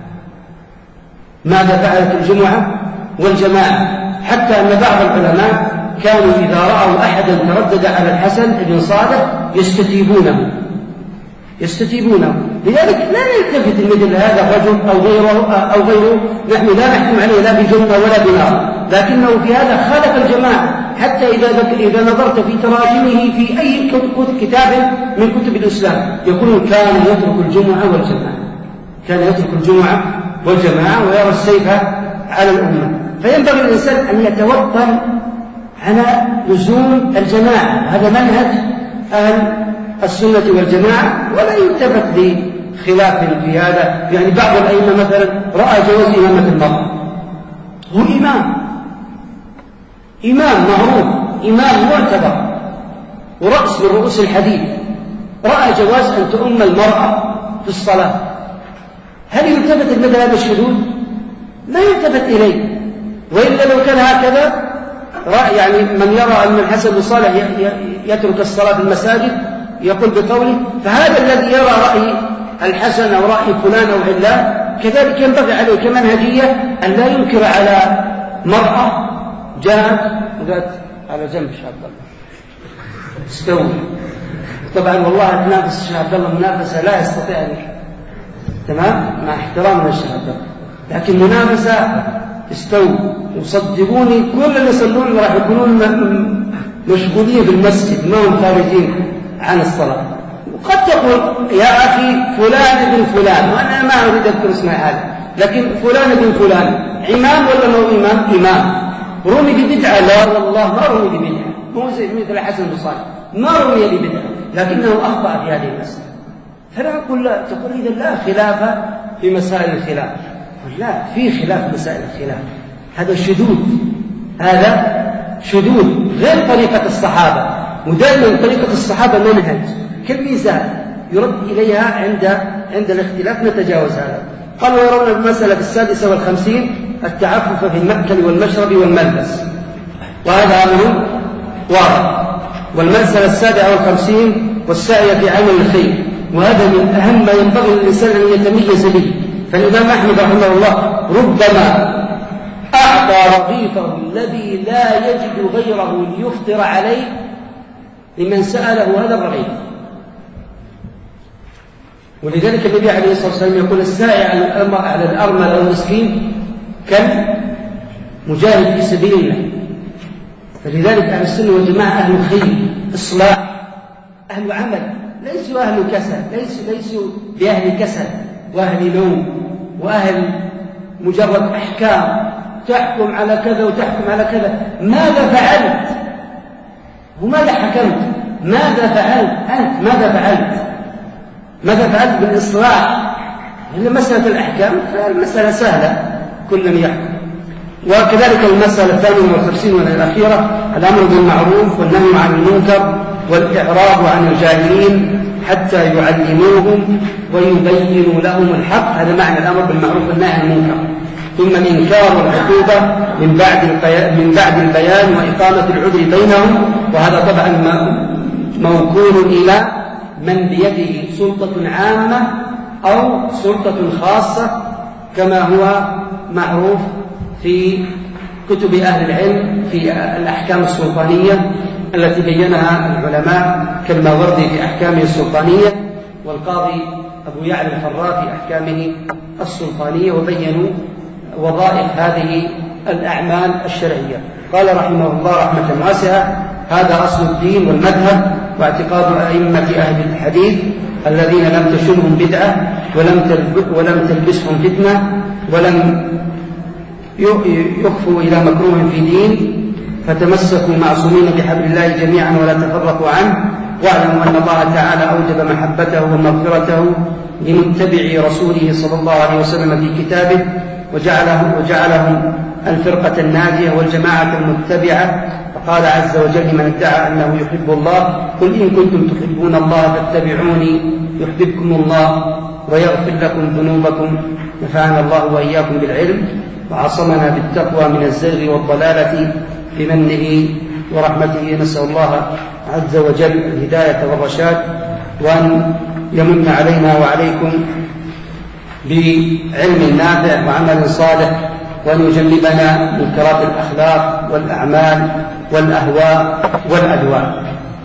ماذا فعلت الجمعة والجماعة. حتى أن بعض العلماء كانوا إذا رأوا أحدا تردد على الحسن بن صالح يستتيبونه يستتيبونه لذلك لا يلتفت مثل هذا الرجل أو غيره أو غيره، نحن لا نحكم عليه لا بجنة ولا بنار، لكنه في هذا خالف الجماعة. حتى إذا إذا نظرت في تراجمه في أي كتاب من كتب الإسلام يقول كان يترك الجمعة والجماعة، كان يترك الجمعة والجماعة ويرى السيف على الأمة. فينبغي الإنسان أن يتوطن على لزوم الجماعة، هذا منهج أهل السنة والجماعة، ولا يلتفت لخلاف في هذا. يعني بعض الأئمة مثلا رأى جواز إمامة المرأة، هو إمام إمام معروف، إمام معتبر ورأس من رؤوس الحديث، رأى جواز أن تؤم المرأة في الصلاة. هل يلتفت مثل هذا الشذوذ؟ لا يلتفت إليه. وإلا لو كان هكذا رأي يعني من يرى أن الحسن بن صالح يترك الصلاة في المساجد يقول بقوله، فهذا الذي يرى رأي الحسن أو رأي فلان أو علان كذلك ينبغي عليه كمنهجية أن لا ينكر على مرأة جاءت وقالت على جنب الشيخ عبد الله استوي. طبعا والله تنافس الشيخ عبد الله منافسة لا يستطيع أن تمام مع احترامنا للشيخ عبد الله، لكن منافسة استووا. وصدقوني كل اللي يصلون راح يكونون مشغولين في المسجد ما هم خارجين عن الصلاة. وقد تقول يا أخي فلان ابن فلان، وأنا ما أريد أذكر اسمه هذا، لكن فلان ابن فلان إمام ولا ما هو إمام؟ إمام. رمي ببدعة؟ لا والله ما رمي ببدعة، مو زي مثل حسن بن صالح ما رمي ببدعة، لكنه أخطأ في هذه المسألة. فلا أقول لا، تقول إذا لا خلاف في مسائل الخلاف، لا في خلاف مسائل الخلاف، هذا شذوذ، هذا شذوذ غير طريقة الصحابة. ودائما طريقة الصحابة منهج كالميزان يرد إليها عند عند الاختلاف، نتجاوز هذا. قالوا يرون المسألة السادسة والخمسين التعفف في المأكل والمشرب والملبس، وهذا أمر واضح. والمسألة السابعة والخمسين والسعي في عمل الخير، وهذا من أهم ما ينبغي للإنسان أن يتميز به. فالإمام أحمد رحمه الله ربما أعطى رغيفه الذي لا يجد غيره ليفطر عليه لمن سأله هذا الرغيف. ولذلك النبي عليه الصلاة والسلام يقول الساعي على الأرمل أو المسكين كالمجاهد في سبيل الله. فلذلك أهل السنة والجماعة أهل خير، إصلاح، أهل عمل، ليسوا أهل كسل، ليسوا, ليسوا بأهل كسل وأهل نوم وأهل مجرد أحكام، تحكم على كذا وتحكم على كذا. ماذا فعلت؟ وماذا حكمت؟ ماذا فعلت أنت؟ ماذا فعلت؟ ماذا فعلت بالإصلاح؟ لأن مسألة الأحكام فالمسألة سهلة كل يحكم. وكذلك المسألة الثانية والخمسين والأخيرة الأمر بالمعروف والنهي عن المنكر والإعراض عن الجاهلين حتى يعلموهم ويبينوا لهم الحق. هذا معنى الأمر بالمعروف والنهي عن المنكر. ثم إنكار العقوبة من بعد من بعد البيان وإقامة العذر بينهم، وهذا طبعا موكول إلى من بيده سلطة عامة أو سلطة خاصة، كما هو معروف في كتب أهل العلم في الأحكام السلطانية التي بينها العلماء كالماوردي في أحكامه السلطانية، والقاضي أبو يعلى الفراء في أحكامه السلطانية، وبينوا وظائف هذه الأعمال الشرعية. قال رحمه الله رحمة واسعة: هذا أصل الدين والمذهب واعتقاد أئمة أهل الحديث الذين لم تشنهم بدعة ولم تلبسهم فتنة ولم يخفوا إلى مكروه في دين، فتمسكوا معصومين بحبل الله جميعا ولا تفرقوا عنه. واعلموا أن الله تعالى أوجب محبته ومغفرته لمتبعي رسوله صلى الله عليه وسلم في كتابه، وجعلهم, وجعلهم الفرقة الناجية والجماعة المتبعة. فقال عز وجل من ادعى أنه يحب الله: قل إن كنتم تحبون الله فاتبعوني يحببكم الله ويغفر لكم ذنوبكم. نفعنا الله وإياكم بالعلم وعصمنا بالتقوى من الزيغ والضلالة بمنه ورحمته. نسأل الله عز وجل الهداية والرشاد، وأن يمن علينا وعليكم بعلم نافع وعمل صالح، وأن يجنبنا منكرات الأخلاق والأعمال والأهواء والأدواء.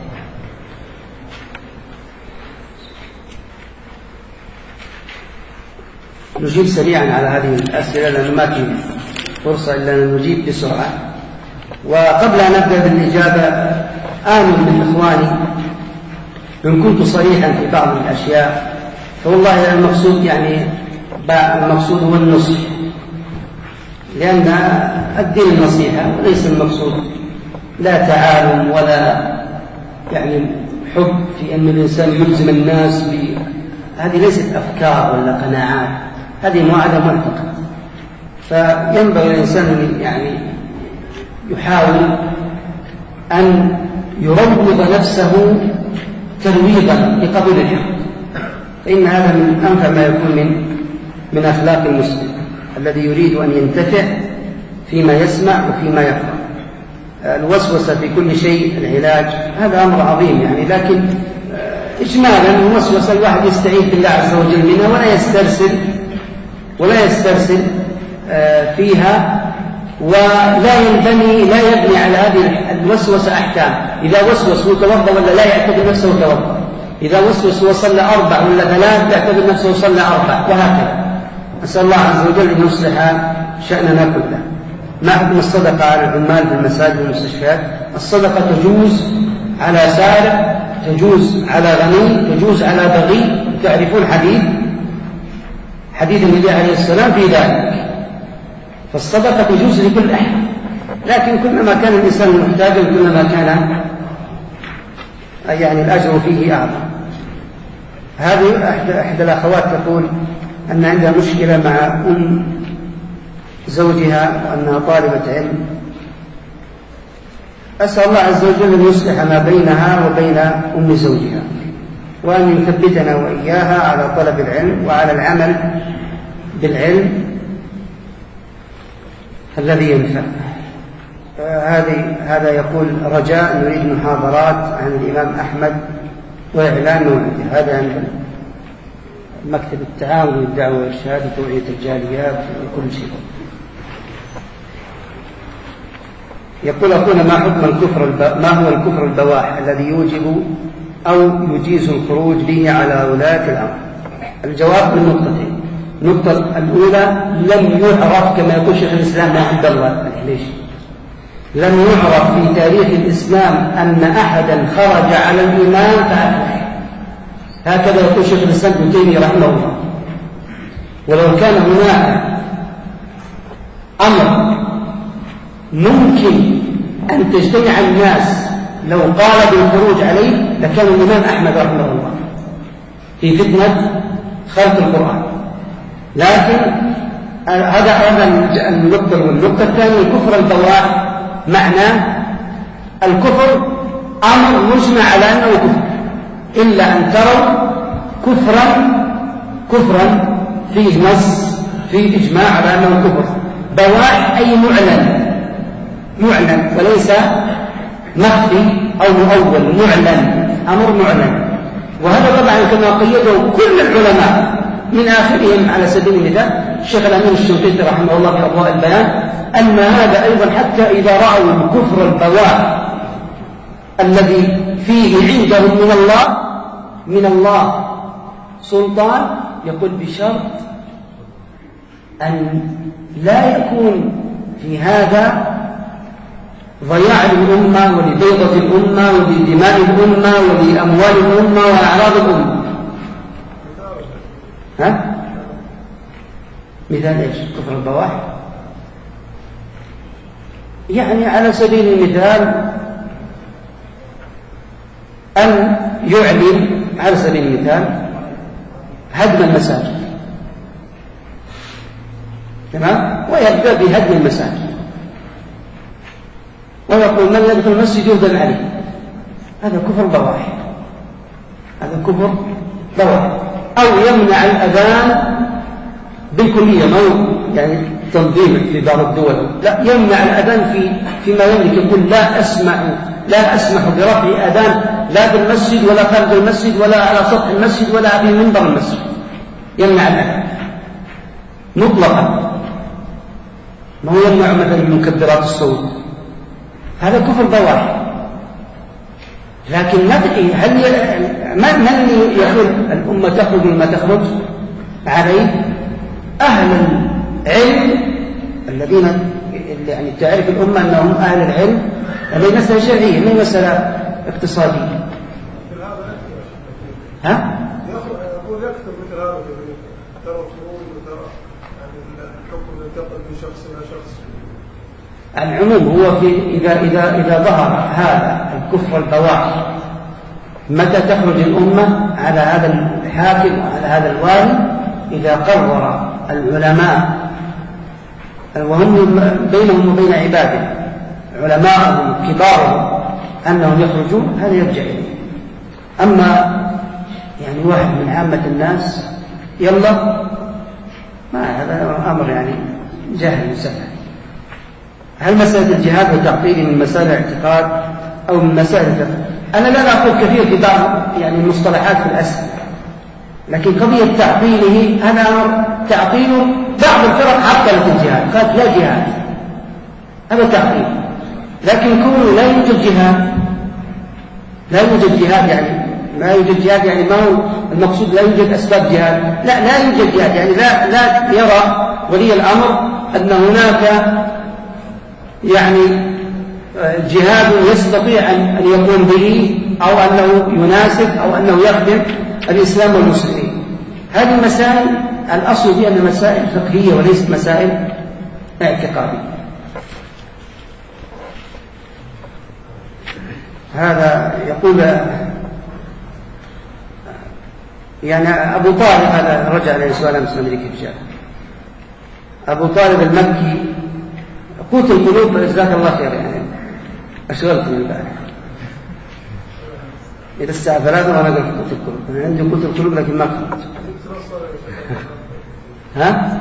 نجيب سريعا على هذه الأسئلة لأنه ما في فرصة إلا أن نجيب بسرعة. وقبل أن أبدأ بالإجابة آمل من إخواني إن كنت صريحا في بعض الأشياء، فوالله المقصود يعني المقصود هو النصح، لأن الدين النصيحة وليس المقصود لا تعالم ولا يعني حب في أن الإنسان يلزم الناس ب... هذه ليست أفكار ولا قناعات، هذه معادة معتقد. فينبغي الإنسان يعني يحاول أن يروض نفسه ترويضا لقبول الحق، فإن هذا من أنفع ما يكون من من أخلاق المسلم الذي يريد أن ينتفع فيما يسمع وفيما يقرأ. الوسوسة في كل شيء العلاج هذا أمر عظيم يعني، لكن إجمالا الوسوسة الواحد يستعيذ بالله عز وجل منها ولا يسترسل ولا يسترسل فيها، ولا ينبني لا يبني على هذه الوسوسة أحكام. إذا وسوس وتوضأ ولا لا يعتبر نفسه توضأ، إذا وسوس وصلى أربع ولا ثلاث تعتبر نفسه صلى أربع، وهكذا. أسأل الله عز وجل أن يصلح شأننا كله. ما حكم الصدقة على العمال في المساجد والمستشفيات؟ الصدقة تجوز على سارق، تجوز على غني، تجوز على بغي. تعرفون حديث حديث النبي عليه السلام في ذلك. فالصدقة تجوز لكل أحد، لكن كلما كان الإنسان محتاجا كلما كان يعني الأجر فيه أعظم. هذه إحدى الأخوات تقول أن عندها مشكلة مع أم زوجها وأنها طالبة علم. أسأل الله عز وجل أن يصلح ما بينها وبين أم زوجها، وأن يثبتنا وإياها على طلب العلم وعلى العمل بالعلم الذي ينفع. هذه هذا يقول رجاء نريد محاضرات عن الإمام أحمد وإعلان موعده. هذا عند مكتب التعاون والدعوة والإرشاد وتوعية الجاليات وكل شيء. يقول أخونا ما حكم الكفر الب... ما هو الكفر البواح الذي يوجب أو يجيز الخروج به على ولاة الأمر؟ الجواب من نقطتين. النقطة الأولى لم يعرف كما يقول شيخ الإسلام عبد الله ليش لم يعرف في تاريخ الإسلام أن أحدا خرج على الإمام فأفلح، هكذا يقول شيخ الإسلام ابن تيمية رحمه الله. ولو كان هناك أمر ممكن أن تجتمع الناس لو قال بالخروج عليه لكان الإمام أحمد رحمه الله في فتنة خلق القرآن. لكن هذا هذا النقطة. والنقطة الثانية الكفر البواح، معنى الكفر أمر مجمع على أنه كفر، إلا أن تروا كفرا كفرا فيه نص فيه إجماع على أنه كفر. بواح أي معلن معلن وليس مخفي أو مؤول، معلن أمر معلن. وهذا طبعا كما قيده كل العلماء من آخرهم على سبيل المثال الشيخ الأمين الشنقيطي رحمه الله في أضواء البيان، أن هذا أيضا حتى إذا رأوا الكفر البواح الذي فيه عندهم من الله من الله سلطان، يقول بشرط أن لا يكون في هذا ضياع للأمة ولبيضة الأمة ولدماء الأمة ولأموال الأمة وأعراض الأمة. ها؟ مثال إيش؟ كفر البواح يعني على سبيل المثال أن يعلن على سبيل المثال هدم المساجد، تمام؟ ويبدأ بهدم المساجد ويقول من يدخل المسجد يهدم عليه. هذا كفر بواح، هذا كفر بواح. أو يمنع الأذان بالكلية، يعني تنظيما في بعض الدول، لا، يمنع الأذان في فيما يملك، يقول لا أسمع لا أسمح برفع أذان لا في المسجد ولا خارج المسجد ولا على سطح المسجد ولا في منبر المسجد، يمنع الأذان مطلقا. ما هو يمنع مثلا من مكبرات الصوت، هذا كفر بواح. لكن هل من اللي يقول الأمة تخرج مما تخرج عليه؟ أهل العلم الذين يعني تعرف الأمة أنهم أهل العلم، هذه مسألة شرعية، ما هي مسألة اقتصادية. ها؟ يقول يكثر مثل هذا، ترى خروج وترى يعني الحكم ينتقل من شخص إلى شخص. العموم هو في إذا إذا إذا ظهر هذا الكفر البواح، متى تخرج الأمة على هذا الحاكم وعلى هذا الوالي؟ إذا قرر العلماء وهم بينهم وبين عبادهم علماءهم كبارهم أنهم يخرجون، هذا يرجع إليه. أما يعني واحد من عامة الناس يلا، ما هذا أمر يعني جاهل مسألة. هل مسألة الجهاد والتعطيل من مسائل الاعتقاد أو من مسائل الفقه؟ أنا لا أقول كثير في بعض يعني المصطلحات في الأسئلة، لكن قضية تعطيله هذا أمر تعطيله. بعض الفرق عطلت الجهاد، قالت لا جهاد، هذا تعطيل. لكن كونه لا يوجد جهاد، لا يوجد جهاد يعني لا يوجد جهاد يعني ما هو المقصود لا يوجد أسباب جهاد، لا لا يوجد جهاد يعني لا لا يرى ولي الأمر أن هناك يعني جهاد يستطيع أن يقوم به أو أنه يناسب أو أنه يخدم الإسلام والمسلمين. هذه المسائل الأصل فيها أنها مسائل فقهية وليست مسائل اعتقادية. هذا يقول يعني أبو طالب، هذا رجع إلى سؤال أمس ما أدري كيف جاء. أبو طالب المكي قوت القلوب، جزاك الله خير، يعني أشغلت من البارح إلى الساعة ثلاثة وأنا قلت قوت القلوب. أنا عندي قوت القلوب لكن ما قلت. ها؟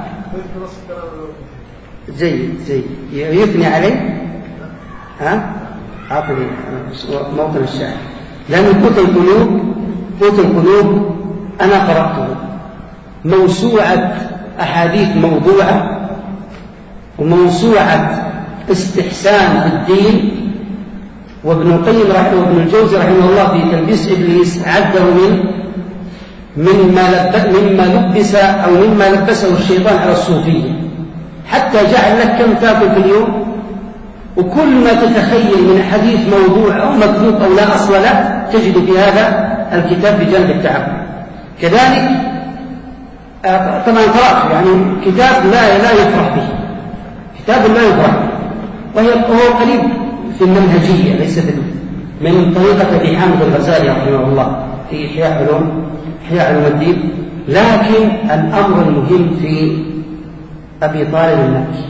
جيد جيد يثني عليه. ها؟ أعطني موطن الشاعر. لأن قوت القلوب قوت القلوب أنا قرأته موسوعة أحاديث موضوعة وموسوعة استحسان الدين، وابن القيم رحمه وابن الجوزي رحمه الله في تلبيس إبليس عده من مما مما لبس أو مما لبسه الشيطان على الصوفية، حتى جعل لك كم تأكل في اليوم، وكل ما تتخيل من حديث موضوع أو مكذوب أو لا أصل له تجد في هذا الكتاب بجانب التعبد. كذلك طبعا قرأت يعني كتاب لا لا يفرح به، كتاب لا يفرح به، وهي هو قريب في المنهجية، ليس من طريقة أبي حامد الغزالي رحمه الله في إحياء علوم إحياء علوم الدين. لكن الأمر المهم في أبي طالب المكي،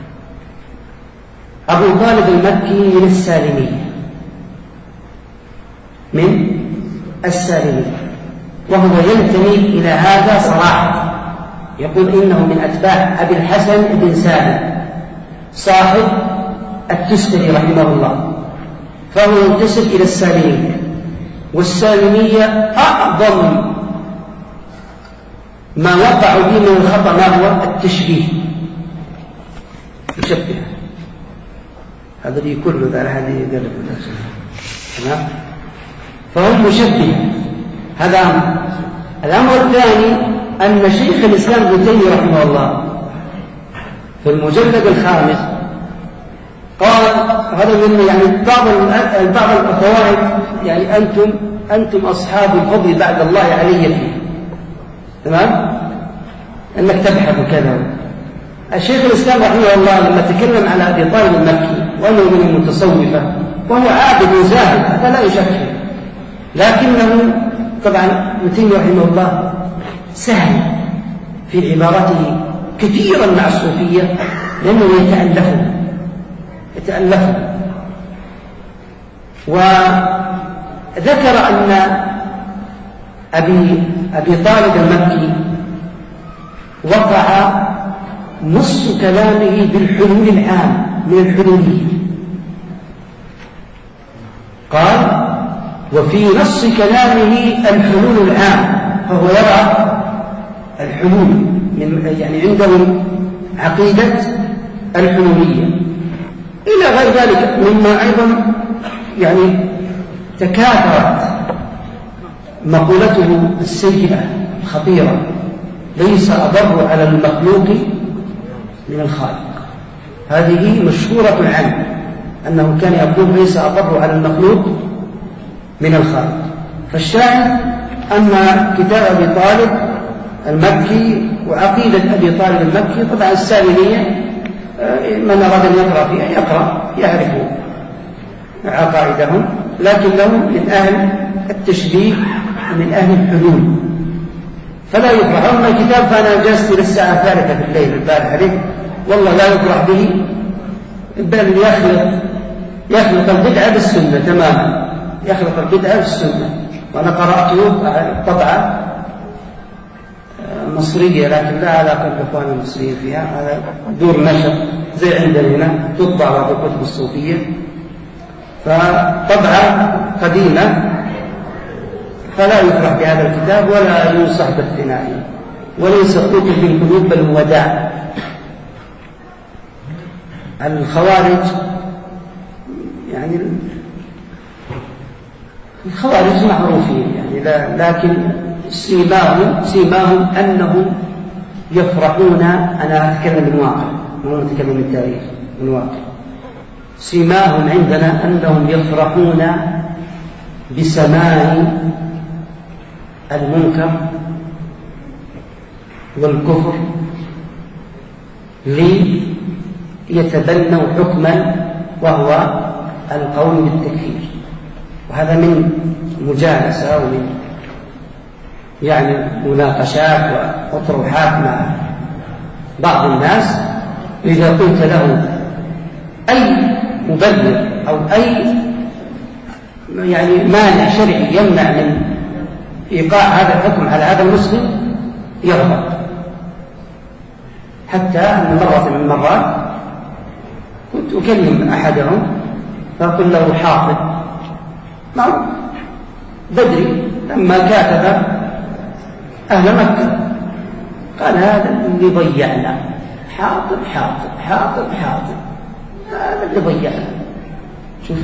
أبو طالب المكي من السالمية، من السالمية، وهو ينتمي إلى هذا صراحة. يقول إنه من أتباع أبي الحسن بن سالم صاحب التستري رحمه الله، فهو ينتسب إلى السالمية. والسالمية أعظم ما وقعوا به من الخطأ ما هو التشبيه، يشبه هذا اللي كله ذا هذه يقرب تمام، فهم مشبه. هذا أمر. الأمر الثاني أن شيخ الإسلام ابن تيمية رحمه الله في المجلد الخامس قال هذا من يعني بعض بعض الفوائد، يعني أنتم أنتم أصحاب الفضل بعد الله علي فيه، تمام، أنك تبحث كذا. الشيخ الإسلام رحمه الله لما تكلم على أبي طالب المكي وأنه من المتصوفة وهو عابد وزاهد، هذا لا يشك، لكنه طبعا ابن تيمية رحمه الله سهل في عبارته كثيرا مع الصوفية، لأنه يتألفه يتألفه وذكر أن أبي, أبي طالب المكي وقع نص كلامه بالحلول العام من الحلولية. قال وفي نص كلامه الحلول العام، فهو يرى الحلول من يعني عندهم عقيدة الحلولية إلى غير ذلك مما أيضا يعني تكاثرت مقولته السيئة الخطيرة: ليس أضر على المخلوق من الخالق. هذه مشهورة عنه أنه كان يقول ليس أضر على المخلوق من الخالق. فالشاهد أن كتاب أبي طالب المكي وعقيدة أبي طالب المكي طبعا السالمية من أراد أن يقرأ فيها يقرأ يعرف عقائدهم، لكنهم من أهل التشبيه ومن أهل الحلول فلا يقرأ. أما الكتاب فأنا جلست إلى الساعة الثالثة في الليل البارح عليه والله لا يقرأ به، بل يخلط يخلط البدعة بالسنة تماما، يخلط البدعة بالسنة. وأنا قرأته طبعا مصرية لكن لا علاقة بالإخوان المصريين فيها، هذا دور نشر زي عندنا هنا تطبع بعض الكتب الصوفية، فطبعا قديمة، فلا يفرح بهذا الكتاب ولا ينصح باقتنائه، وليس قوت في القلوب بل هو داء. الخوارج يعني الخوارج معروفين يعني لا، لكن سيماهم سيماهم أنهم يفرحون. أنا أتكلم من واقع، مو أتكلم من تاريخ، من واقع. سيماهم عندنا أنهم يفرحون بسماع المنكر والكفر ليتبنوا حكما وهو القول بالتكفير، وهذا من مجالسة ومن يعني مناقشات وأطروحات مع بعض الناس. إذا قلت له أي مبرر أو أي يعني مانع شرعي يمنع من إيقاع هذا الحكم على هذا المسلم يغضب. حتى أن مرة من المرات كنت أكلم أحدهم فأقول له حافظ معروف بدري لما كاتب أهل مكة قال هذا اللي ضيعنا، حاطب حاطب حاطب حاطب، هذا اللي ضيعنا. شوف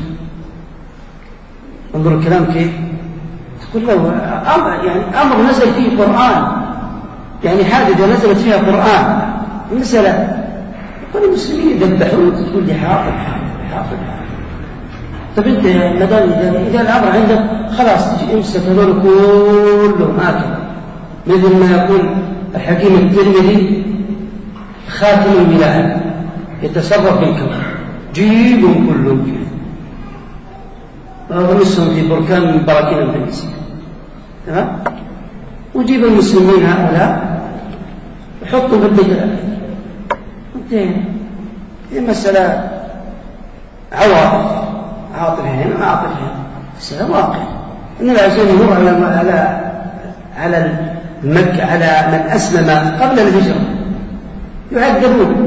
انظر الكلام كيف تقول له أمر يعني أمر نزل فيه قرآن، يعني حادثة نزلت فيها قرآن المسألة يقول المسلمين يذبحون تقول لي حاطب حاطب حاطب. طب انت مدام إذا الأمر عندك خلاص تجي امسك هذول كلهم هكذا، مثل ما يقول الحكيم الترمذي خاتم الولاية يتصرف بالكون، جيبهم كلهم كذا وغمسهم في بركان من براكين الفلسطين، تمام؟ وجيب المسلمين هؤلاء وحطوا بالبدعة. انتهينا. هي مسألة عواطف، عاطفة هنا وعاطفة هنا، مسألة واقع. النبي عليه الصلاة والسلام يمر على على على مكة على من أسلم قبل الهجرة يعذبون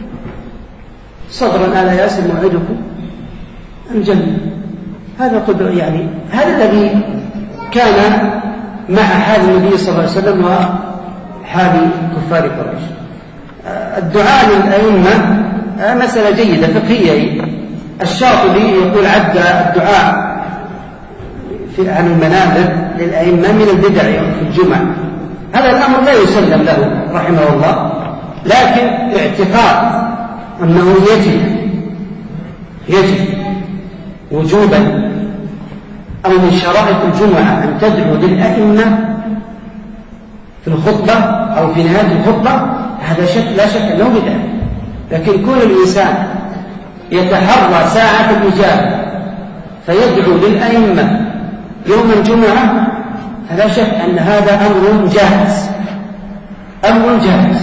صدرا ألا ياسر موعدكم الجنة. هذا قدر يعني هذا الذي كان مع حال النبي صلى الله عليه وسلم وحال كفار قريش. الدعاء للأئمة مسألة جيدة فقهية. الشاطبي يقول عد الدعاء في عن المنابر للأئمة من البدع في الجمعة. هذا الأمر لا يسلم له رحمه الله، لكن اعتقاد أنه يجب يجب وجوبا أو من شرائط الجمعة أن تدعو للأئمة في الخطبة أو في نهاية الخطبة، هذا شك لا شك أنه بدعة. لكن كون الإنسان يتحرى ساعة الإجابة فيدعو للأئمة يوم الجمعة، لا شك أن هذا أمر جائز، أمر جائز.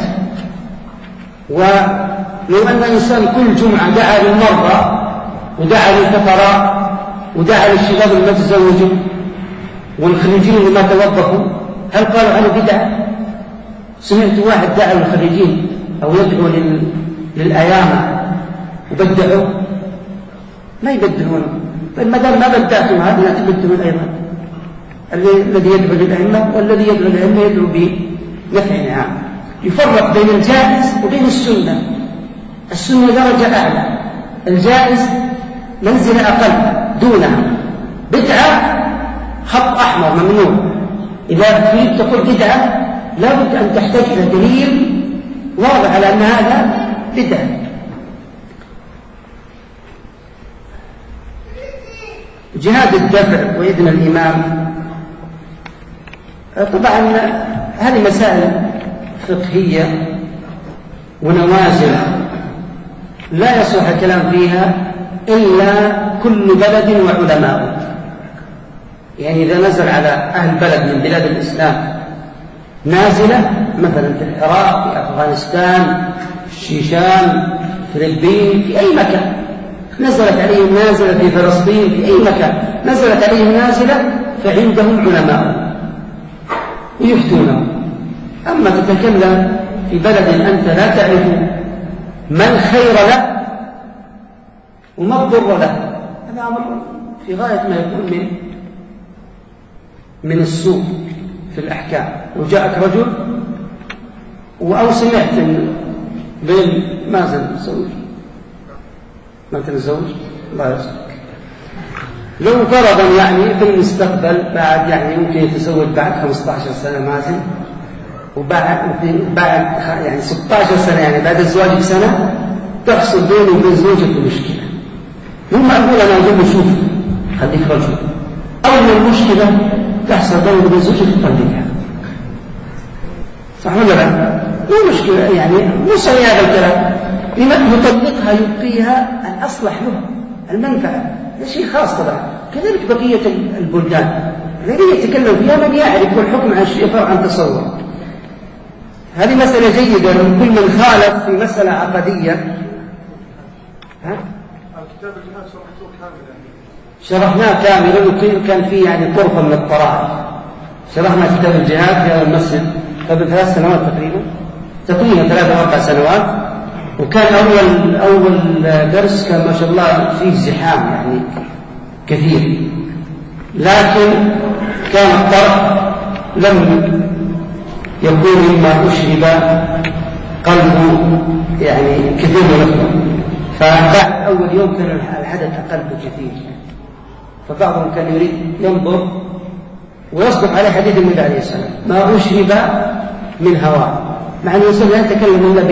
ولو أن الإنسان كل جمعة دعا للمرضى ودعا للفقراء ودعا للشباب المتزوجين والخريجين اللي ما توظفوا، هل قالوا عنه بدعة؟ سمعت واحد دعا للخريجين أو يدعو لل... للأيام يبدعوا؟ ما يبدعون. ما دام ما بدعتم هذا لا تبدعون أيضا. الذي يدعو للأئمة والذي يدعو للأئمة يدعو بنفع عام. يفرق بين الجائز وبين السنة. السنة درجة أعلى، الجائز منزلة أقل دونها. بدعة خط أحمر ممنوع. إذا تريد تقول بدعة لا بد أن تحتاج إلى دليل واضح على أن هذا بدعة. جهاد الدفع وإذن الإمام، طبعا هذه مسائل فقهية ونوازل لا يصلح الكلام فيها إلا كل بلد وعلماء. يعني إذا نزل على أهل بلد من بلاد الإسلام نازلة مثلا في العراق، في أفغانستان، في الشيشان، في الفلبين، في أي مكان نزلت عليهم نازلة، في فلسطين، في أي مكان نزلت عليهم نازلة فعندهم علماء يفتونهم. أما تتكلم في بلد أنت لا تعرف ما الخير له وما الضر له، هذا أمر في غاية ما يكون من من السوء في الأحكام. لو جاءك رجل أو سمعت بين مازن زوج ما كان الزوج الله يرزقك، لو فرضا يعني في المستقبل بعد يعني ممكن يتزوج بعد خمسة عشر سنة مازن، وبعد بعد يعني ستة عشر سنة يعني بعد الزواج بسنة تحصل بينه وبين زوجته مشكلة. مو معقول أنا أقول له شوف خليك رجل، أول المشكلة تحصل بينه وبين زوجته تطلقها، صح ولا لا؟ مو مشكلة يعني مو صحيح هذا الكلام. لما يطلقها يبقيها الأصلح له المنفعة، هذا شيء خاص طبعا. كذلك بقية البلدان الذي يتكلم فيها من يعرف والحكم عن الشيء فرع عن تصور. هذه مسألة جيدة لكل من خالف في مسألة عقدية. ها؟ كتاب الجهاد شرحته كاملا، شرحناه كاملا وكان فيه يعني طرفا من الطرائف. شرحنا كتاب الجهاد في هذا المسجد قبل ثلاث سنوات تقريبا تقريبا ثلاث أربع سنوات، وكان أول أول درس كان ما شاء الله فيه زحام يعني كثير، لكن كان الطرح لم يكون مما أشرب قلبه يعني كثير من فبعد أول يوم كان الحدث أقل بكثير، فبعضهم كان يريد ينظر ويصدق على حديث النبي عليه السلام ما أشرب من هواء، مع أن الرسول لا يتكلم إلا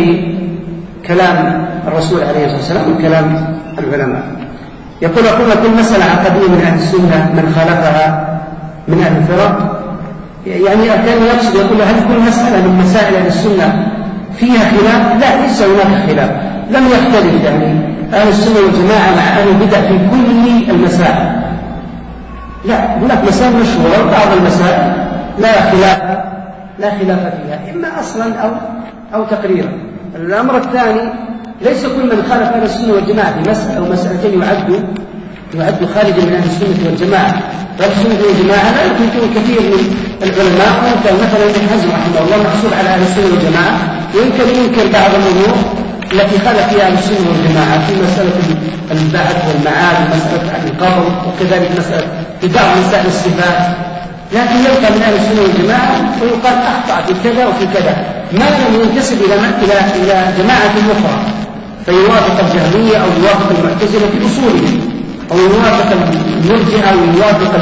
بكلام الرسول عليه الصلاة والسلام وكلام العلماء. يقول أقول كل مسألة عقدية من أهل السنة من خالفها من أهل الفرق، يعني كان يقصد يقول هل كل مسألة من مسائل أهل السنة فيها خلاف؟ لا، ليس هناك خلاف، لم يختلف يعني أهل السنة والجماعة مع أهل البدع في كل المسائل، لا، هناك مسائل مشهورة وبعض المسائل لا خلاف لا خلاف فيها إما أصلا أو أو تقريرا. الأمر الثاني ليس كل من خالف أهل السنة والجماعة في مسألة أو مسألتين يعد يعد خارجا من أهل السنة والجماعة. أهل السنة والجماعة لا يمكن كثير من العلماء ممكن مثلا ابن حزم رحمه الله محسوب على أهل السنة والجماعة، ويمكن ينكر بعض الأمور التي خالف فيها أهل السنة والجماعة في مسألة البعث والمعاد ومسألة القبر وكذلك مسألة في بعض مسائل الصفات، لكن يبقى من أهل السنة والجماعة ويقال أخطأ في كذا وفي كذا ما لم ينتسب إلى إلى إلى جماعة أخرى فيوافق الجهمية أو يوافق المعتزلة في أصولهم أو يوافق المرجئة أو يوافق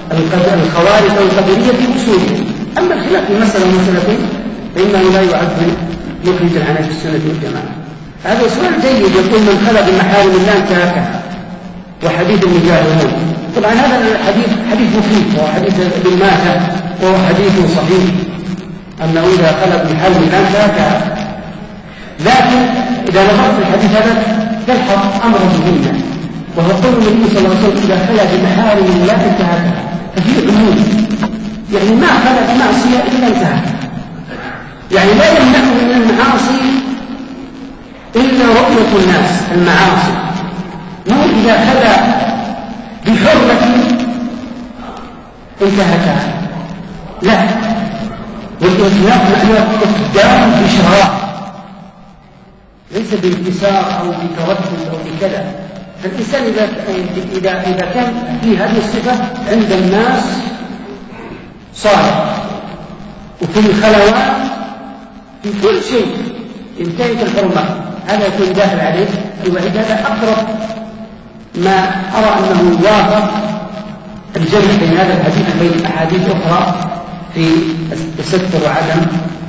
الخوارج أو القدرية في أصولهم. أما الخلاف في مسألة ومسألتين فإنه لا يعد مخرجا عن أهل السنة والجماعة. هذا سؤال جيد. يقول من خلق محارم الله انتهكها وحديث المجاهرون. طبعا هذا الحديث حديث مفيد وهو حديث ابن ماجه وهو حديث صحيح أنه إذا خلق محارم الله انتهكها، لكن إذا نظرت في الحديث هذا تلحظ أمرا مهما وهو قول النبي صلى الله عليه وسلم إذا خلق بمحارم الله انتهكها، ففي عموم يعني ما خلق معصية إلا انتهكها، يعني لا يمنعه من المعاصي إلا رؤية الناس المعاصي، مو إذا خلق بحرمة انتهكها، لا، والإطلاق معناه إقدام بشراء ليس بانكسار أو بتردد أو بكذا. فالإنسان إذا إذا إذا كان في هذه الصفة عند الناس صالح، وفي الخلوات في كل شيء ينتهك الحرمة، هذا يكون داخل عليه الوعيد. هذا أقرب ما أرى أنه يوافق الجمع بين هذا الحديث وبين أحاديث أخرى في التستر وعدم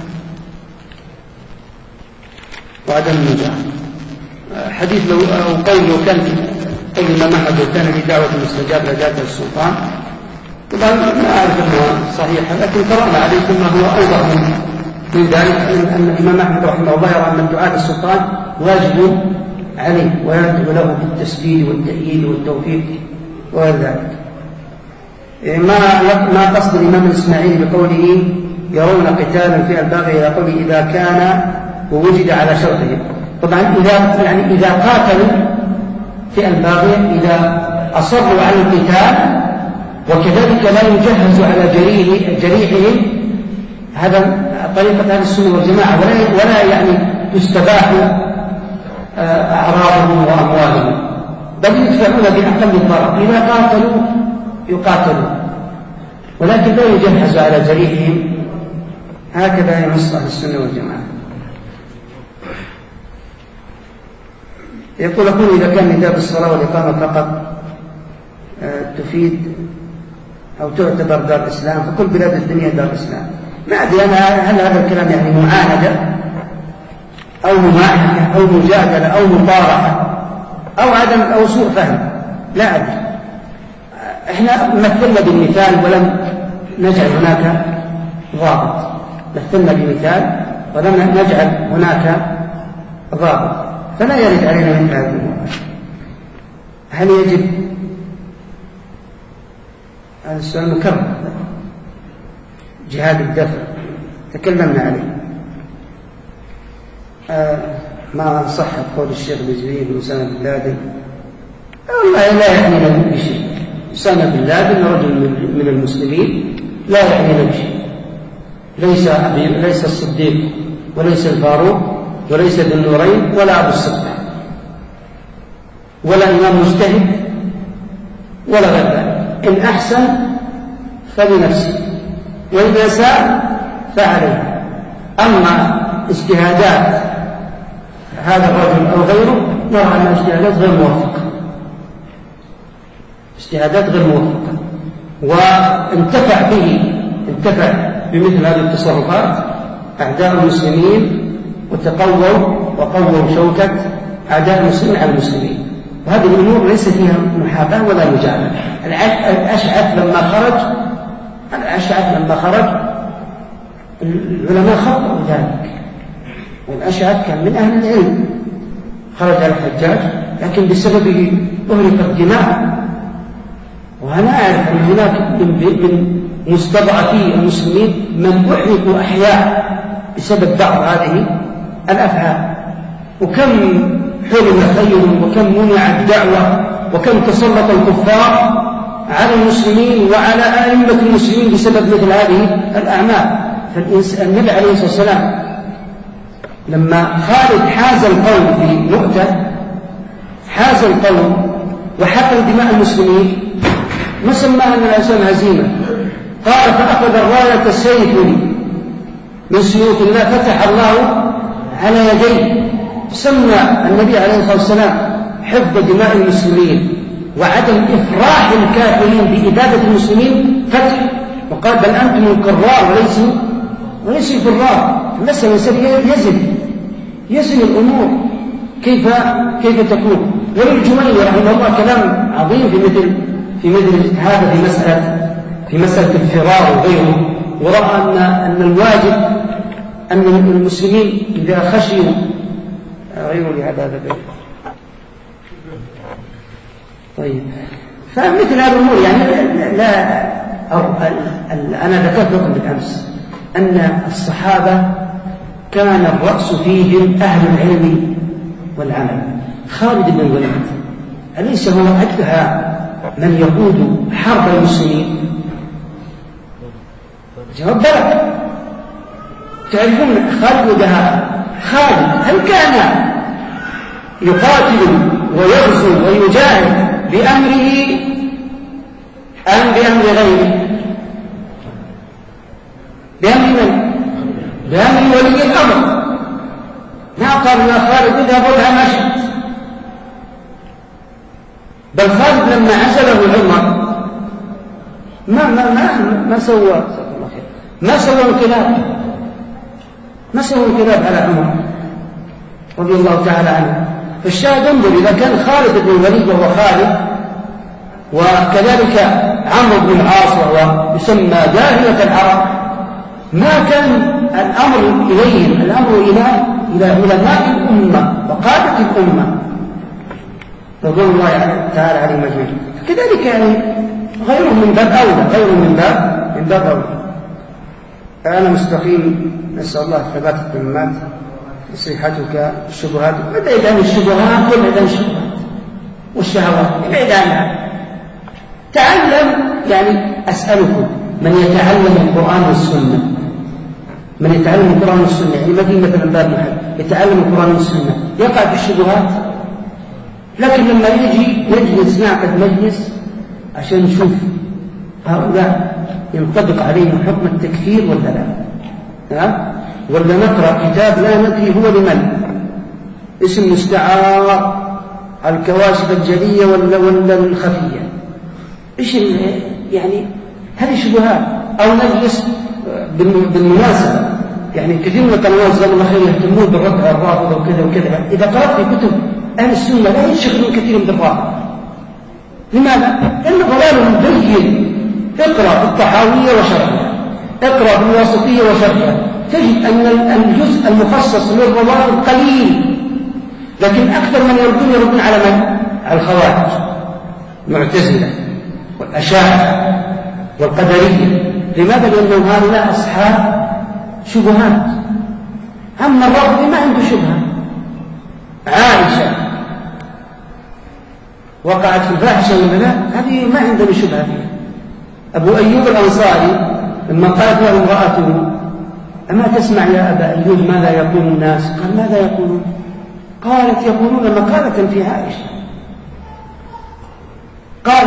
وعدم النجاح. حديث لو أو قول لو كان قول الإمام أحمد لو كان لدعوة مستجاب لجاءت السلطان، طبعا ما أعرف أنه صحيح، لكن قرأنا عليكم ما هو أوضح من من ذلك، أن الإمام أحمد رحمه الله يرى أن الدعاء للسلطان واجب عليه ويدعو له بالتسديد والتأييد والتوفيق وغير ذلك. ما ما قصد الإمام الإسماعيلي بقوله يرون قتالا في الباغي إلى قوله إذا كان ووجد على شرطه. طبعا إذا يعني إذا قاتلوا في الباغي، إذا أصروا على القتال وكذلك لا يجهز على جريحهم، هذا طريقة أهل السنة والجماعة، ولا ولا يعني تستباح أعراضهم وأموالهم، بل يدفعون بأقل الضرر. إذا قاتلوا يقاتلوا، ولكن لا يجهز على جريحهم. هكذا ينص أهل السنة والجماعة. يقول أقول إذا كان نداء بالصلاة والإقامة فقط تفيد أو تعتبر دار الإسلام، فكل بلاد الدنيا دار الإسلام. ما أدري أنا هل هذا الكلام يعني معاندة أو مماحكة أو مجادلة أو مطارحة أو عدم أو سوء فهم، لا أدري. إحنا مثلنا بالمثال ولم نجعل هناك ضابط، مثلنا بمثال ولم نجعل هناك ضابط، فلا يرد علينا مثل هذه الأمور. هل يجب؟ هذا السؤال مكرر. جهاد الدفع تكلمنا عليه. آه ما صح قول الشيخ الجزري بن أسامة بن لادن، والله لا يعنينا بشيء. أسامة بن لادن رجل من المسلمين لا يعنينا بشيء، ليس ليس الصديق وليس الفاروق وليس ذو النورين ولا أبو الصدق ولا إمام مجتهد ولا غير ذلك. إن أحسن فلنفسه وإذا ساء فعليه. أما اجتهادات هذا الرجل أو غيره نرى أنها اجتهادات غير موفقة، اجتهادات غير موفقة، وانتفع به انتفع بمثل هذه التصرفات أعداء المسلمين وتقووا وقووا شوكة أعداء المسلمين على المسلمين. وهذه الأمور ليس فيها محاباة ولا مجاملة. الأشعث لما خرج الأشعث لما خرج العلماء خطأوا ذلك، والأشعث كان من أهل العلم، خرج على الحجاج لكن بسببه أهلكت دماء. وأنا أعرف أن هناك من مستضعفي المسلمين من أحرقوا أحياء بسبب بعض هذه الأفعال، وكم حرم خيرهم وكم منع الدعوة وكم تسلط الكفار على المسلمين وعلى أئمة المسلمين بسبب مثل هذه الأعمال. فالنبي عليه الصلاة والسلام لما خالد حاز القوم في مؤتة، حاز القوم وحقن دماء المسلمين، ما سماها من الإنسان هزيمة، قال فأخذ الراية سيف من سيوف الله فتح الله على يديه. سمى النبي عليه الصلاة والسلام حفظ دماء المسلمين وعدم إفراح الكافرين بإبادة المسلمين فتح، وقال بل أنتم الكرار وليسوا وليسوا الفرار. المسألة يزن يزن الأمور كيف كيف تكون. وللجميل رحمه الله كلام عظيم في مثل في مثل هذا في مسألة في مسألة الفرار وغيره، ورأى أن أن الواجب أن المسلمين إذا خشيوا غيروا لهذا هذا غير. طيب فمثل هذه الأمور يعني لا أو أنا ذكرت لكم بالأمس أن الصحابة كان الرأس فيهم أهل العلم والعمل. خالد بن الوليد أليس هو أدهى من يقود حرب المسلمين؟ جواب بلى. تعرفون خالد ودهاء خالد هل كان يقاتل ويغزو ويجاهد بأمره أم بأمر غيره؟ بأمر من؟ بأمر ولي الأمر. ما قال يا خالد اذهب وادع ما شئت، بل خالد لما عزله عمر ما ما ما ما سوى ما سوى انقلاب ما سوى انقلاب على عمر رضي الله تعالى عنه. فالشاهد انظر، إذا كان خالد بن الوليد وهو خالد، وكذلك عمرو بن العاص وهو يسمى داهية العرب، ما كان الأمر إليهم، الأمر إلى إلى علماء الأمة وقادة الأمة رضوان الله تعالى عليهم أجمعين. كذلك يعني غيرهم من باب أولى، غيرهم من باب من باب أولى. أنا مستقيم، نسأل الله ثبات التمامات، نصيحتك الشبهات، ابعد عن الشبهات وابعد عن الشبهات والشهوات، ابعد عنها. تعلم، يعني أسألكم من يتعلم القرآن والسنة، من يتعلم القرآن والسنة، يعني ما في مثلا باب محل يتعلم القرآن والسنة يقع في الشبهات، لكن لما يجي نجلس نعقد مجلس عشان نشوف هؤلاء ينطبق عليهم حكم التكفير ولا لا، ها؟ ولا نقرأ كتاب لا ندري هو لمن، اسم مستعار، الكواشف الجلية ولا ولا الخفية، ايش يعني هذه شبهات. أو نجلس بالمناسبة، يعني كثير من القنوات جزاهم الله خير يهتمون بالرد على الرافضة وكذا وكذا. إذا قرأت في كتب أهل السنة لا ينشغلون كثير بالرافضة. لماذا؟ لأن ضلالهم بين. اقرأ الطحاوية وشرحها، اقرأ بالواسطية وشرحها، تجد أن الجزء المخصص للروافض قليل، لكن أكثر من يردون يردون على من؟ على الخوارج، المعتزلة والأشاعرة والقدرية. لماذا؟ لأنهم هؤلاء أصحاب شبهات. أما الرافضي ما عنده شبهة. عائشة وقعت في الفاحشة والبنات، هذه ما عندنا شبهة فيها. أبو أيوب الأنصاري لما قالت له امرأته أما تسمع يا أبا أيوب ماذا يقول الناس؟ قال ماذا يقولون؟ قالت يقولون مقالة في عائشة. قال